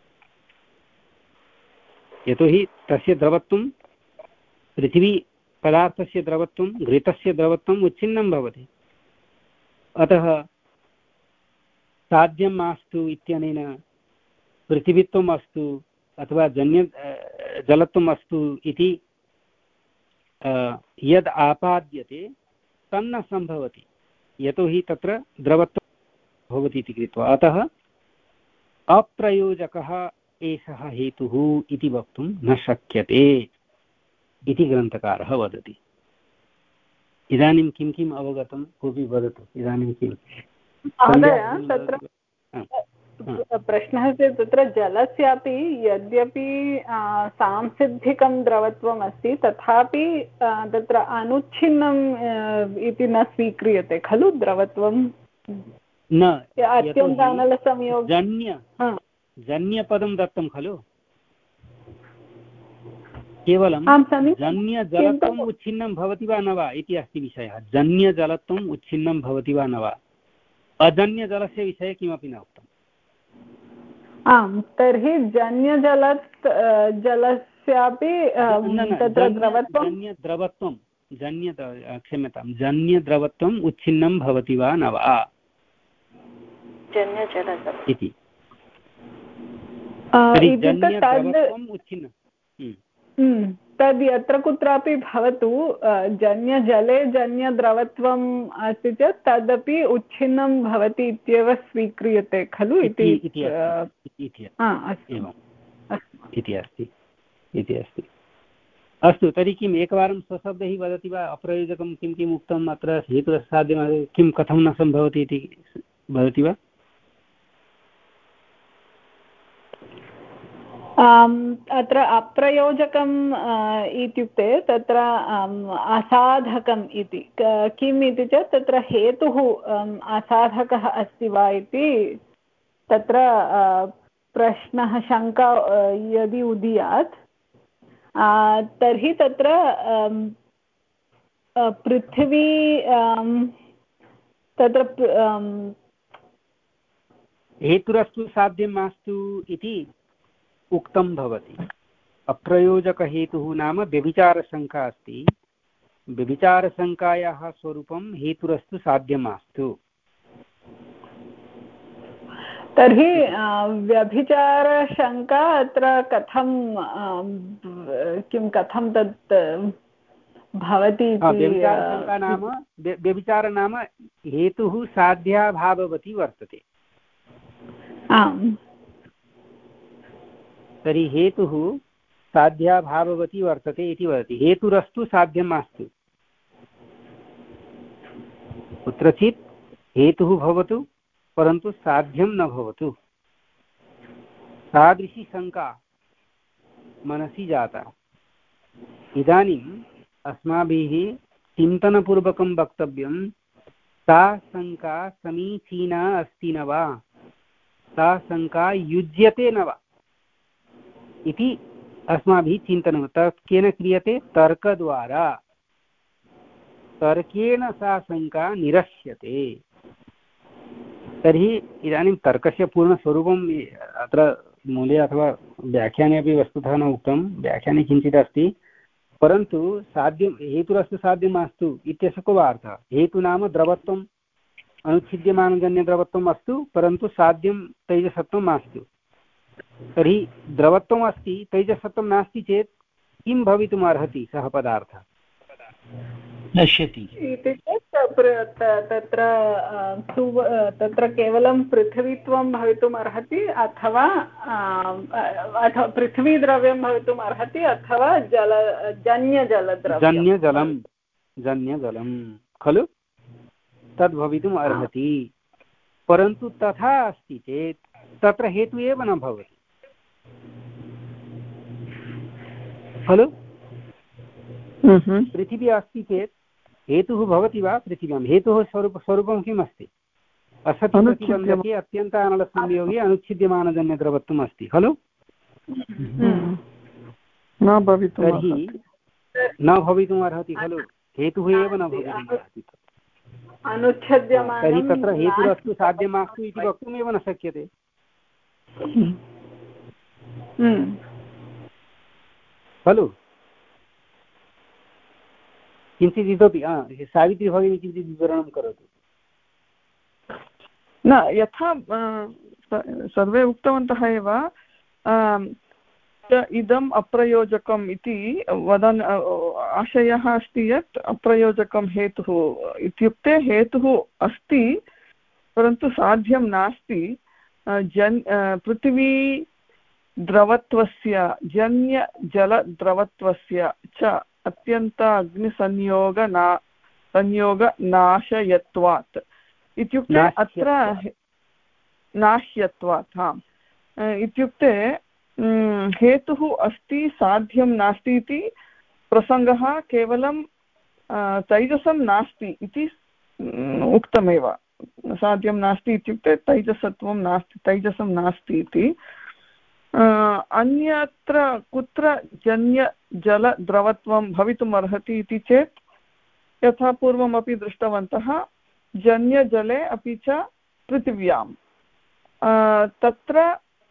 यतोहि तस्य द्रवत्वं पृथिवीपदार्थस्य द्रवत्वं घृतस्य द्रवत्वम् उच्छिन्नं भवति। अतः साध्यं मास्तु इत्यनेन पृथिवीत्वम् अस्तु अथवा जन्य जलत्वम् अस्तु इति यद् आपाद्यते तन्न सम्भवति, यतोहि तत्र द्रवत्वं भवति इति कृत्वा। अतः अप्रयोजकः एषः हेतुः इति वक्तुं न शक्यते इति ग्रन्थकारः वदति। इदानीं किं किम् अवगतं, कोऽपि वदतु इदानीं किम्? तत्र प्रश्नः चेत् तत्र जलस्यापि यद्यपि सांसिद्धिकं द्रवत्वम् अस्ति तथापि तत्र अनुच्छिन्नम् इति न स्वीक्रियते खलु द्रवत्वं न। अत्यन्तानलसंयोग जन्य जन्यपदं दत्तं खलु, केवलं जन्यजलत्वम् उच्छिन्नं भवति वा न वा इति अस्ति विषयः। जन्यजलत्वम् उच्छिन्नं भवति वा न वा, अजन्यजलस्य विषये किमपि न उक्तम्। आम्, तर्हि जन्यजलत् जलस्यापि तत्र द्रवत्वं जन्यद्रवत्वं जन्य क्षम्यतां जन्यद्रवत्वम् उच्छिन्नं भवति वा न वा इति। जन्यद्रवत्वम् उच्छिन्नं तद् यत्र कुत्रापि भवतु, जन्यजले जन्यद्रवत्वम् अस्ति चेत् तदपि उच्छिन्नं भवति इत्येव स्वीक्रियते खलु इति अस्ति। अस्तु, तर्हि किम् एकवारं स्वशब्दैः वदति वा, अप्रयोजकं किं किम् उक्तम् अत्र हेतुसाध्यं किं कथं न सम्भवति इति वदति वा? अत्र अप्रयोजकम् इत्युक्ते तत्र असाधकम् इति किम् इति चेत् तत्र हेतुः असाधकः अस्ति वा इति तत्र प्रश्नः, शङ्का यदि उदीयात् तर्हि तत्र पृथिवी तत्र हेतुरस्तु साध्यं मास्तु इति उक्तं भवति। अप्रयोजकहेतुः नाम व्यभिचारशङ्का अस्ति, व्यभिचारशङ्कायाः स्वरूपं हेतुरस्तु साध्यं मास्तु। तर्हि व्यभिचारशङ्का अत्र कथं किं कथं तत् भवति इति? व्यभिचारशङ्का नाम व्यभिचार नाम हेतुः साध्याभाववती वर्तते। आम्, तर्हि हेतुः साध्याभाववती वर्तते इति वदति। हेतुरस्तु साध्यं मास्तु, कुत्रचित् हेतुः भवतु परन्तु साध्यं न भवतु, तादृशी शङ्का मनसि जाता। इदानीम् अस्माभिः चिन्तनपूर्वकं वक्तव्यं, सा शङ्का समीचीना अस्ति न वा, सा शङ्का युज्यते न वा इति अस्माभिः चिन्तनं। तत् केन क्रियते? तर्कद्वारा। तर्केण सा शङ्का निरस्यते। तर्हि इदानीं तर्कस्य पूर्णस्वरूपम् अत्र मूले अथवा व्याख्याने अपि वस्तुतः न उक्तं, व्याख्याने किञ्चित् अस्ति, परन्तु साध्यं हेतुरस्तु साध्यं मास्तु इत्यस्य को वा अर्थः? हेतु नाम द्रवत्वम्, अनुच्छिद्यमानजन्यद्रवत्वम् अस्तु परन्तु साध्यं तैजसत्वं मास्तु। तर्हि द्रवत्वम् अस्ति, तैजसत्वं नास्ति चेत् किं भवितुम् अर्हति? सः पदार्थः नश्यति इति चेत् तत्र तत्र केवलं पृथिवीत्वं भवितुम् अर्हति अथवा अथवा पृथ्वीद्रव्यं भवितुम् अर्हति अथवा जल जन्यजलद्रव्यं जन्यजलं जन्यजलं खलु तद् भवितुम् अर्हति। परन्तु तथा अस्ति चेत् तत्र हेतु एव न भवति खलु। पृथिवी अस्ति चेत् हेतुः भवति वा? पृथिव्यां हेतुः स्वरूप स्वरूपं किम् अस्ति? असतिप्रतिबन्धके अत्यन्त अनलसंयोगे अनुच्छिद्यमानजन्यद्रवत्वम् अस्ति खलु। तर्हि न भवितुम् अर्हति खलु, हेतुः एव न भवितुम् अर्हति। तर्हि तत्र हेतुरस्तु साध्यमास्तु इति वक्तुमेव न शक्यते खलु। किञ्चित् इतोपि सावित्री भगिनी किञ्चित् विवरणं करोतु। न, यथा सर्वे उक्तवन्तः एव, इदम् अप्रयोजकम् इति वदन् आशयः अस्ति यत् अप्रयोजकं हेतुः इत्युक्ते हेतुः अस्ति परन्तु साध्यं नास्ति। जन् पृथिवी द्रवत्वस्य जन्यजलद्रवत्वस्य च अत्यन्त अग्निसंयोगना संयोगनाशयत्वात् इत्युक्ते अत्र नाश्यत्वात् हा इत्युक्ते हेतुः अस्ति साध्यं नास्ति इति प्रसङ्गः केवलं तैजसं नास्ति इति उक्तमेव। साध्यं नास्ति इत्युक्ते तैजसत्वं नास्ति तैजसं नास्ति इति। अन्यत्र कुत्र जन्यजलद्रवत्वं भवितुम् अर्हति इति चेत् यथा पूर्वमपि दृष्टवन्तः जन्यजले अपि च पृथिव्यां तत्र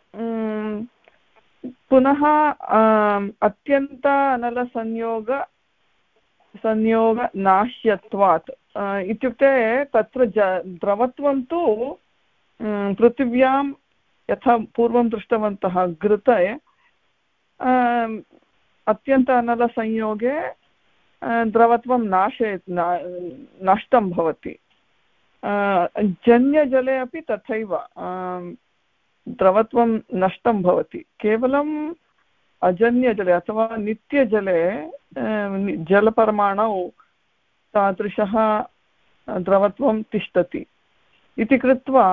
पुनः अत्यन्त अनलसंयोग संयोगनाश्यत्वात् इत्युक्ते तत्र ज द्रवत्वं तु पृथिव्यां यथा पूर्वं दृष्टवन्तः घृते अत्यन्त अनलसंयोगे द्रवत्वं नाशे नष्टं भवति। जन्यजले अपि तथैव द्रवत्वं नष्टं भवति। केवलम् अजन्यजले अथवा नित्यजले जलपरमाणौ तादृशः द्रवत्वं तिष्ठति इति कृत्वा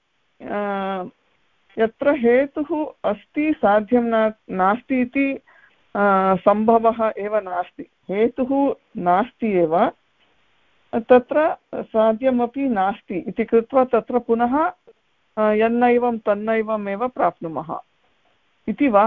यत्र हेतुः अस्ति साध्यं न नास्ति इति सम्भवः एव नास्ति। हेतुः नास्ति एव तत्र साध्यमपि नास्ति इति कृत्वा तत्र पुनः यन्नैवं तन्नैवमेव प्राप्नुमः इति वा?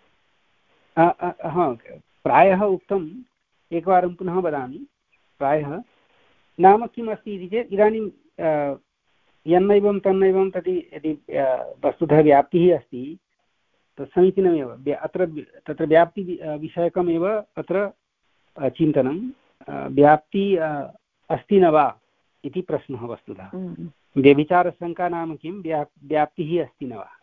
हा प्रायः उक्तम् एकवारं पुनः वदामि। प्रायः नाम किम् अस्ति इति चेत् इदानीं यन्नैवं तन्नैवं तदि यदि वस्तुतः व्याप्तिः अस्ति तत् समीचीनमेव। अत्र तत्र व्याप्ति विषयकमेव अत्र चिन्तनं। व्याप्ति अस्ति न वा इति प्रश्नः वस्तुतः। व्यभिचारशङ्का नाम किं? व्या व्याप्तिः अस्ति न वा?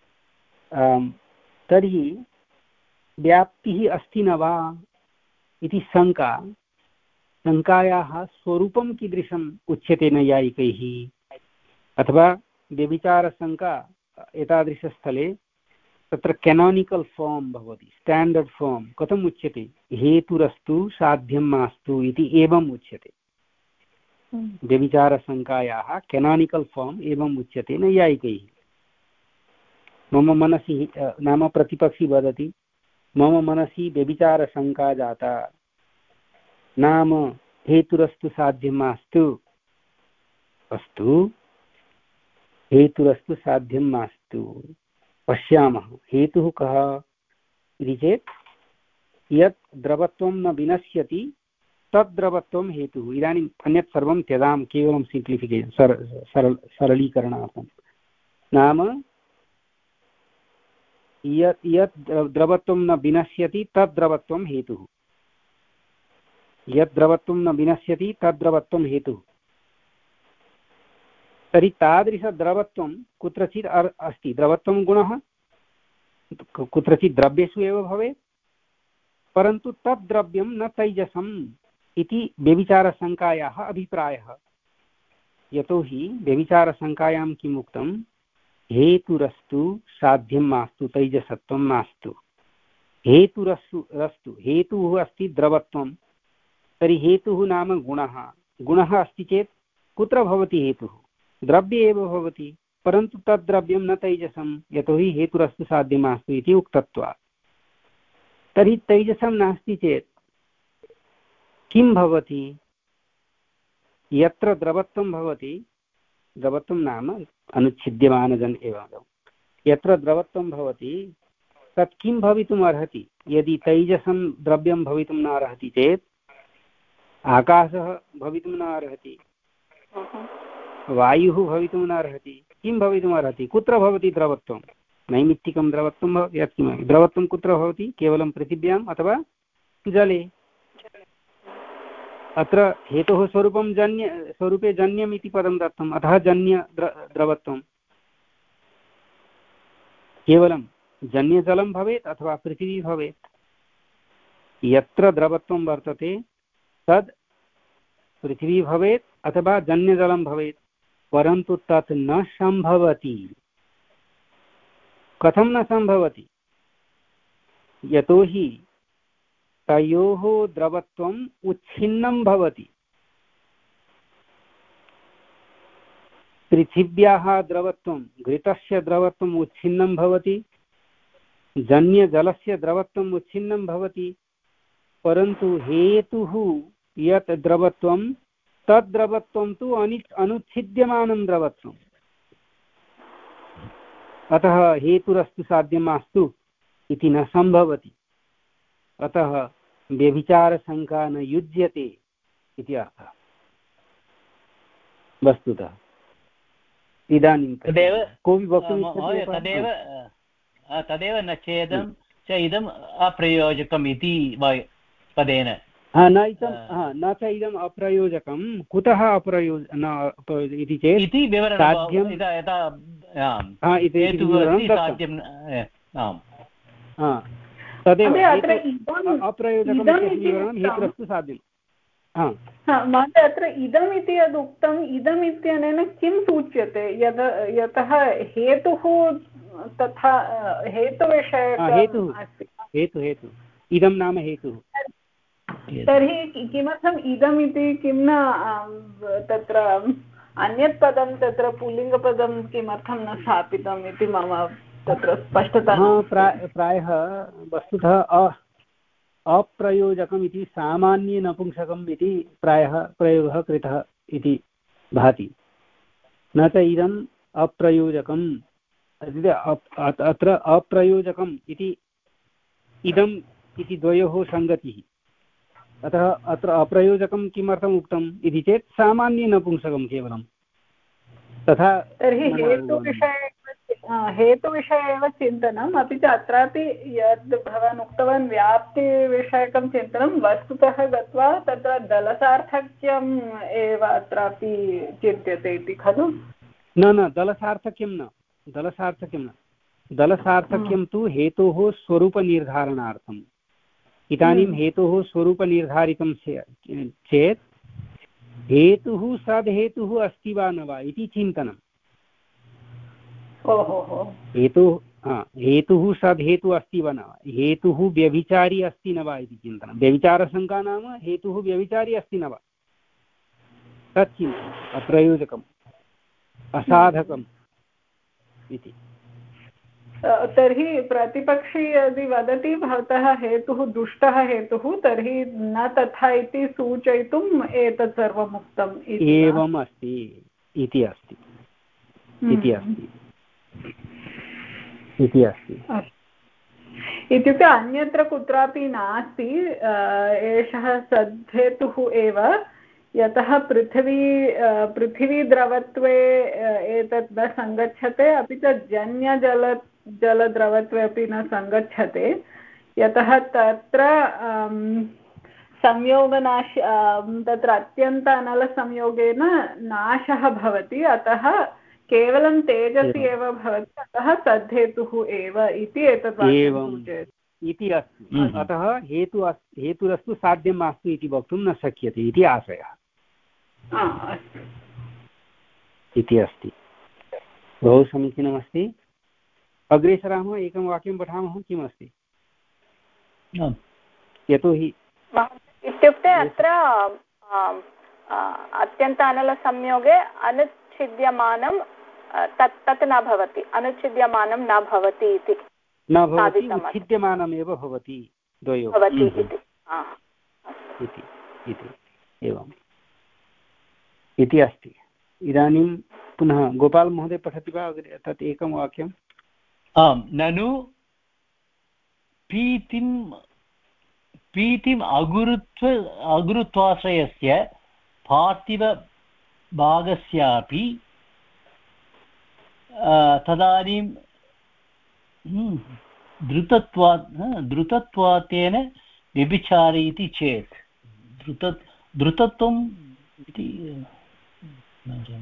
तर्हि व्याप्तिः अस्ति न वा इति शङ्का शङ्कायाः स्वरूपं कीदृशम् उच्यते नैयायिकैः? अथवा व्यभिचारशङ्का एतादृशस्थले तत्र केनानिकल् फार्म् भवति, स्टाण्डर्ड् फार्म् कथम् उच्यते? हेतुरस्तु साध्यं मास्तु इति एवम् उच्यते। व्यभिचारशङ्कायाः केनानिकल् फार्म् एवम् उच्यते नैयायिकैः। मम मनसि नाम प्रतिपक्षी वदति मम मनसि व्यभिचारशङ्का जाता, नाम हेतुरस्तु साध्यं मास्तु। अस्तु, हेतुरस्तु साध्यं मास्तु। पश्यामः हेतुः कः इति चेत् यत् द्रवत्वं न विनश्यति तद् द्रवत्वं हेतुः। इदानीम् अन्यत् सर्वं त्यजामः, केवलं सिम्प्लिफिकेशन् सर सरल सरलीकरणार्थं। नाम यत् यत् द्रवत्वं न विनश्यति तद् द्रवत्वं हेतुः। यत् द्रवत्वं न विनश्यति तद् द्रवत्वं हेतुः। तर्हि तादृशद्रवत्वं कुत्रचित् अस्ति। द्रवत्वं गुणः कुत्रचित् द्रव्येषु एव भवेत्, परन्तु तद् द्रव्यं न तैजसम् इति व्यभिचारशङ्कायाः अभिप्रायः। यतोहि व्यभिचारशङ्कायां किम् उक्तं? हेतुरस्तु साध्यं मास्तु, तैजसत्वं मास्तु। हेतुरस्तु रस्तु हेतुः अस्ति द्रवत्वं, तर्हि हेतुः नाम गुणः। गुणः अस्ति चेत् कुत्र भवति हेतुः? द्रव्ये एव भवति, परन्तु तद् द्रव्यं न तैजसं, यतोहि हेतुरस्तु साध्यं मास्तु इति उक्तत्वात्। तर्हि तैजसं नास्ति चेत् किं भवति? यत्र द्रवत्वं भवति, द्रवत्वं नाम अनुच्छिद्यमानजन् एव, यत्र द्रवत्वं भवति तत् किं भवितुम् अर्हति? यदि तैजसं द्रव्यं भवितुं न अर्हति चेत् आकाशः भवितुं न अर्हति, वायुः भवितुं न अर्हति। किं भवितुम् अर्हति? कुत्र भवति द्रवत्वं? नैमित्तिकं द्रवत्वं भवति। यत् किमपि द्रवत्वं कुत्र भवति? केवलं पृथिव्याम् अथवा जले। अत्र हेतोः स्वरूपं जन्य स्वरूपे जन्यम् इति पदं दत्तम्, अतः जन्य द्र द्रवत्वं। केवलं जन्यजलं भवेत् अथवा पृथिवी भवेत्। यत्र द्रवत्वं वर्तते तद् पृथिवी भवेत् अथवा जन्यजलं भवेत्, परन्तु तत् न सम्भवति। कथं न सम्भवति? यतोहि तयोः द्रवत्वम् उच्छिन्नं भवति। पृथिव्याः द्रवत्वं, घृतस्य द्रवत्वम् उच्छिन्नं भवति, जन्यजलस्य द्रवत्वम् उच्छिन्नं भवति, परन्तु हेतुः यत् द्रवत्वं तद् द्रवत्वं तु अनि अनुच्छिद्यमानं द्रवत्वम्। अतः हेतुरस्तु साध्यं मास्तु इति न सम्भवति। अतः व्यभिचारशङ्का न युज्यते इति अर्थः वस्तुतः। इदानीं तदेव कोऽपि वक्तुं तदेव तदेव न चेदं च इदम् अप्रयोजकम् इति पदेन न इदं न च इदम् अप्रयोजकं। कुतः अप्रयोज न इति चेत् इति विवरणं तदेव अप्रयोजकम् इत्यस्य विवरणं हेतुरस्तु साध्यम्। महोदय, अत्र इदम् इति यदुक्तम्, इदम् इत्यनेन किं सूच्यते? यद् यतः हेतुः तथा हेतुविषयकः हेतुः हेतु हेतु इदं नाम हेतुः। तर्हि किमर्थम् इदम् इति किं न तत्र अन्यत् पदं तत्र पुल्लिङ्गपदं किमर्थं न स्थापितम् इति मम तत्र स्पष्टता। प्रायः वस्तुतः अप्रयोजकम् इति सामान्ये नपुंसकम् इति प्रायः प्रयोगः कृतः इति भाति, न च इदम् अप्रयोजकम्। अत्र अप्रयोजकम् इति इदम् इति द्वयोः सङ्गतिः। अतः अत्र अप्रयोजकं किमर्थम् उक्तम् इति चेत् सामान्ये नपुंसकं केवलं तथा। तर्हि हेतुविषये हेतुविषये एव चिन्तनम्, अपि च अत्रापि यद् भवान् उक्तवान् व्याप्तिविषयकं चिन्तनं, वस्तुतः गत्वा तत्र दलसार्थक्यम् एव अत्रापि चिन्त्यते इति खलु? न न दलसार्थक्यं न दलसार्थक्यं न दलसार्थक्यं तु हेतोः स्वरूपनिर्धारणार्थम्। इदानीं हेतोः स्वरूपनिर्धारितं चेत् हेतुः सद्हेतुः अस्ति वा न वा इति चिन्तनम्। हेतुः हेतुः सद्हेतुः अस्ति वा न वा, हेतुः व्यभिचारी अस्ति न वा इति चिन्तनं। व्यभिचारशङ्का नाम हेतुः व्यभिचारी अस्ति न वा, तत् चिन्तनम् अप्रयोजकम् असाधकम् इति। तर्हि प्रतिपक्षी यदि वदति भवतः हेतुः दुष्टः हेतुः, तर्हि न तथा इति सूचयितुम् एतत् सर्वम् उक्तम् एवम् अस्ति इति अस्ति इति अस्ति इति अस्ति इत्युक्ते अन्यत्र कुत्रापि नास्ति एषः सद्धेतुः एव। यतः पृथिवी पृथिवीद्रवत्वे एतत् न सङ्गच्छते, अपि च जन्यजल जलद्रवत्वे अपि न सङ्गच्छते, यतः तत्र संयोगनाश तत्र अत्यन्त अनलसंयोगेन नाशः भवति, अतः केवलं तेजसि एव भवति, अतः तद्धेतुः एव इति एतत् सूचयति इति अस्ति। अतः हेतु हेतुरस्तु साध्यं मास्तु इति वक्तुं न शक्यते इति आशयः इति अस्ति। बहु समीचीनमस्ति। अग्रे सरामः। एकं वाक्यं पठामः। किमस्ति? यतोहि इत्युक्ते अत्र अत्यन्त अनलसंयोगे अनुच्छिद्यमानं तत् तत् न भवति, अनुच्छिद्यमानं न भवति इति न भवति, उच्छिद्यमानमेव भवति द्वयोः इति एवम् इति अस्ति। इदानीं पुनः गोपाल महोदय पठति वा अग्रे तत् एकं वाक्यम्? आम्। ननु पीतिं पीतिम् अगुरुत्व अगुरुत्वाश्रयस्य पार्थिवभागस्यापि तदानीं द्रुतत्वात् द्रुतत्वातेन व्यभिचारे इति चेत् द्रुत द्रुतत्वम् इति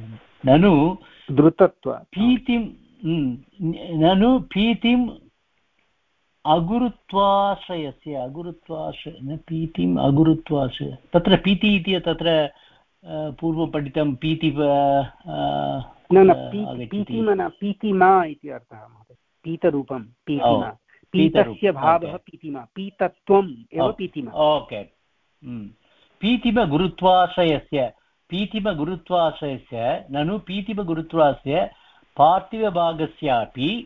ननु द्रुतत्वा पीतिं ननु पीतिं अगुरुत्वाश्रयस्य अगुरुत्वाश्रय पीतिम् अगुरुत्वाश्रय तत्र पीति इति तत्र पूर्वं पठितं पीति न न पीतिमा पीतिमा इति अर्थः महोदय पीतरूपं पीतिमा पीतस्य भावः पीतिमा पीतत्वम् एव पीतिमा ओके पीतिमगुरुत्वाश्रयस्य पीतिमगुरुत्वाश्रयस्य ननु पीतिमगुरुत्वास्य पार्थिवभागस्यापि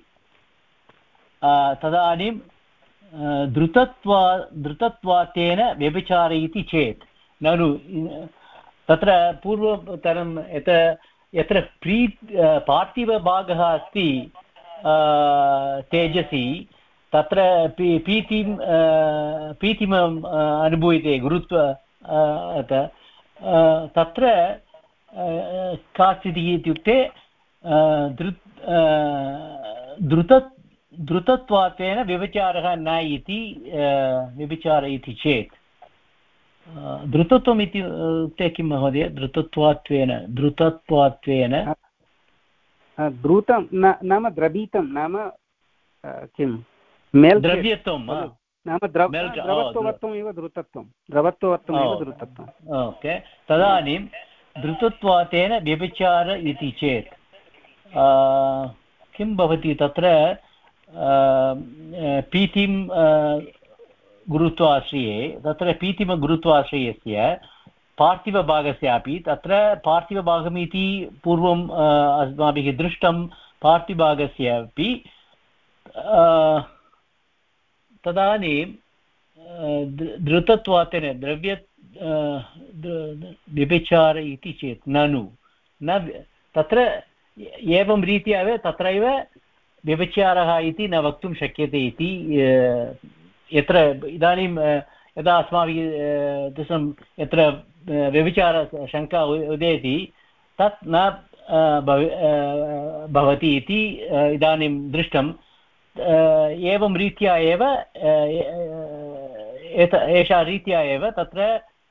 तदानीं द्रुतत्वा द्रुतत्वातेन व्यभिचारयति चेत् ननु तत्र पूर्वतरं यत् यत्र प्री पार्थिवभागः अस्ति तेजसि तत्र पी पीतिं पीतिमम् अनुभूयते गुरुत्व तत्र का स्थितिः इत्युक्ते द्रुत द्रुत द्रुतत्वातेन व्यभिचारः न इति व्यभिचार इति चेत् द्रुतत्वम् इत्युक्ते किं महोदय द्रुतत्वात्वेन द्रुतत्वात्वेन द्रुतं नाम द्रवीतं नाम किं द्रव्यत्वं नाम द्रवत्ववत्वम् एव द्रुतत्वं द्रवत्ववत्वम् एव द्रुतत्वम् ओके तदानीं द्रुतत्वातेन व्यभिचार इति चेत् किं भवति तत्र पीतिं गुरुत्वाश्रये तत्र पीतिमगुरुत्वाश्रयस्य पार्थिवभागस्यापि तत्र पार्थिवभागमिति पूर्वम् अस्माभिः दृष्टं पार्थिवभागस्यापि तदानीं धृतत्वातेन द्रव्य व्यभिचार इति चेत् ननु न तत्र एवं रीत्या एव तत्रैव व्यभिचारः इति न वक्तुं शक्यते इति यत्र इदानीं यदा अस्माभिः दृष्टं यत्र व्यभिचारशङ्का उदेति तत् न भवति इति इदानीं दृष्टं एवं रीत्या एव एषा रीत्या एव तत्र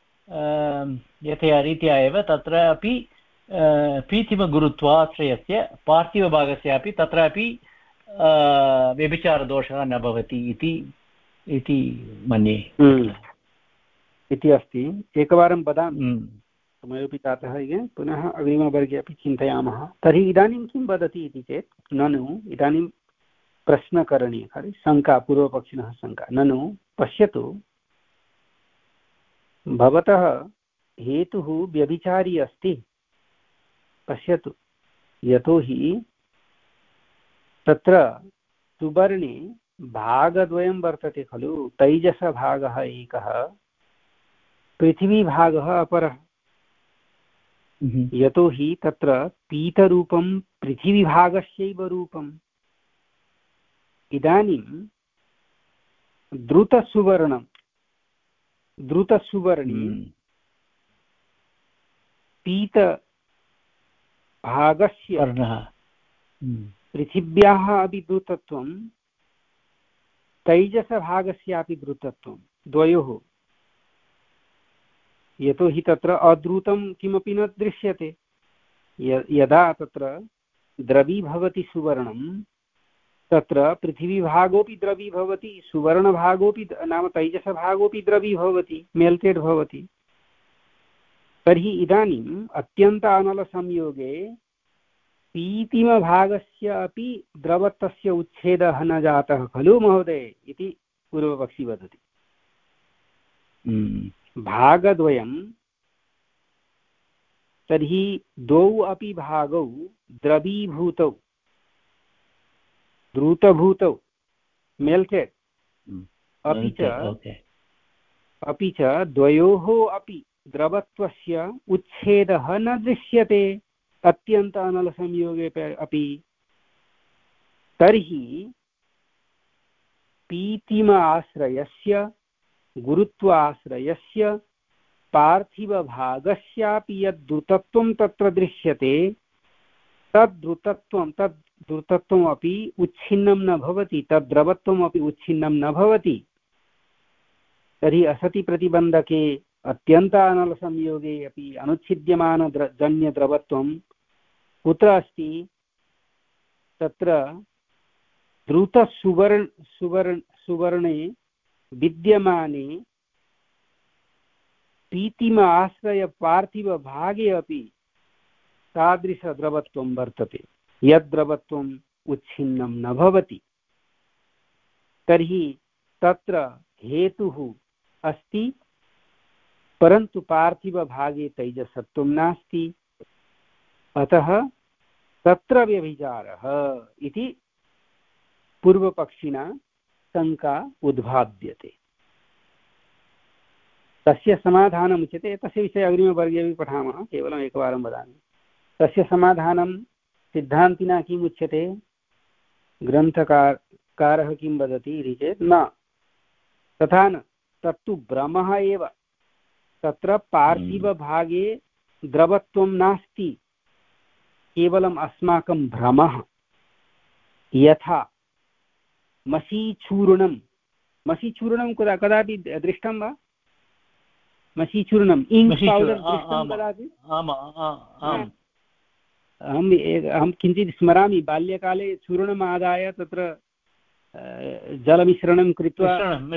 यथया रीत्या एव तत्र अपि पीतिमगुरुत्वाश्रयस्य पार्थिवभागस्यापि तत्रापि व्यभिचारदोषः न भवति इति इति मन्ये इति अस्ति एकवारं वदामि समयोपि जातः पुनः अग्रिमवर्गे अपि चिन्तयामः तर्हि इदानीं किं वदति इति चेत् ननु इदानीं प्रश्नकरणीयः खलु शङ्का पूर्वपक्षिणः शङ्का ननु पश्यतु भवतः हेतुः व्यभिचारी अस्ति पश्यतु यतोहि तत्र सुवर्णे भागद्वयं वर्तते खलु तैजसभागः एकः पृथिवीभागः अपरः यतोहि तत्र पीतरूपं पृथिवीभागस्यैव रूपम् इदानीं द्रुतसुवर्णं द्रुतसुवर्णे पीतभागस्य पृथिव्याः अपि द्रुतत्वं तैजसभागस्यापि द्रुतत्वं द्वयोः यतोहि तत्र अद्रुतं किमपि न दृश्यते यदा तत्र द्रवी भवति सुवर्णं तत्र पृथिवीभागोऽपि द्रवी भवति सुवर्णभागोऽपि नाम तैजसभागोऽपि द्रवी भवति मेल्टेड् भवति तर्हि इदानीम् अत्यन्त अनलसंयोगे पीतिमभागस्य अपि द्रवत्वस्य उच्छेदः न जातः खलु महोदय इति पूर्वपक्षी वदति भागद्वयं तर्हि द्वौ अपि भागौ द्रवीभूतौ द्रुतभूतौ मेल्टेड् अपि च अपि च द्वयोः अपि द्रवत्वस्य उच्छेदः न दृश्यते अत्यन्त अनलसंयोगे अपि तर्हि पीतिम आश्रयस्य गुरुत्वाश्रयस्य पार्थिवभागस्यापि यद् द्रुतत्वं तत्र दृश्यते तद् द्रुतत्वं तद् द्रुतत्वमपि उच्छिन्नं न भवति तद् द्रवत्वमपि उच्छिन्नं न भवति तर्हि असति प्रतिबन्धके अत्यन्त अनलसंयोगे अपि अनुच्छिद्यमान जन्यद्रवत्वं कुत्र अस्ति तत्र द्रुतसुवर्ण सुवर्ण सुवर्णे विद्यमाने प्रीतिम आश्रय पार्थिवभागे अपि तादृशद्रवत्वं वर्तते यद्द्रवत्वम् उच्छिन्नं न भवति तर्हि तत्र हेतुः अस्ति परन्तु पार्थिवभागे तैजसत्वं नास्ति अतः तत्र व्यभिचारः इति पूर्वपक्षिणा शङ्का उद्भाव्यते। तस्य समाधानम् उच्यते। तस्य विषये अग्रिमवर्गे अपि पठामः, केवलम् एकवारं वदामि। तस्य समाधानं सिद्धान्तिना किम् उच्यते, ग्रन्थकारः किं वदति इति चेत् न तथा न, तत्तु भ्रमः एव, तत्र पार्थिवभागे द्रवत्वं नास्ति, केवलम् अस्माकं भ्रमः। यथा मशीचूर्णं, मशीचूर्णं कदा कदापि दृष्टं वा? मशीचूर्णम् इङ्क् पौडर् दृष्टं कदापि? अहम् अहं किञ्चित् स्मरामि, बाल्यकाले चूर्णम् आदाय तत्र जलमिश्रणं कृत्वा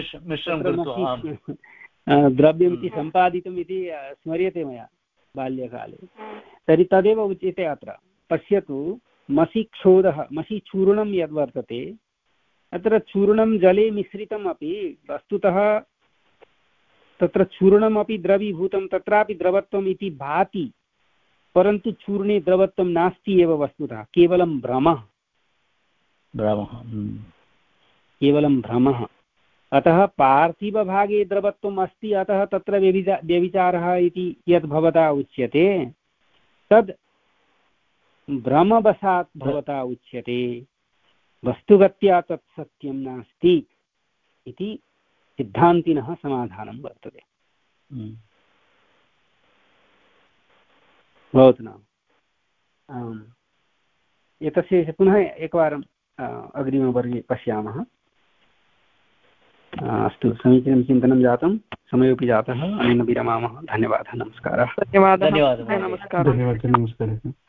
द्रव्यमिति सम्पादितम् इति स्मर्यते मया बाल्यकाले। तर्हि तदेव उच्यते अत्र। पश्यतु, मसीक्षोधः, मसीचूर्णं यद्वर्तते अत्र चूर्णं जले मिश्रितम् अपि वस्तुतः तत्र चूर्णमपि द्रवीभूतं, तत्रापि द्रवत्वम् इति भाति, परन्तु चूर्णे द्रवत्वं नास्ति एव वस्तुतः, केवलं भ्रमः भ्रमः केवलं भ्रमः। अतः पार्थिवभागे द्रवत्वम् अस्ति, अतः तत्र व्यभिचा व्यभिचारः इति यद् भवता उच्यते तद् भ्रमवशात् भवता उच्यते, वस्तुगत्या तत् सत्यं नास्ति इति सिद्धान्तिनः समाधानं वर्तते। भवतु नाम एतस्य पुनः एकवारम् अग्रिमवर्गे पश्यामः। अस्तु, समीचीनं चिन्तनं जातं, समयोपि जातः, अनेन विरमामः। धन्यवादः, नमस्कारः। धन्यवादः, नमस्कारः। धन्यवादः, नमस्कारः।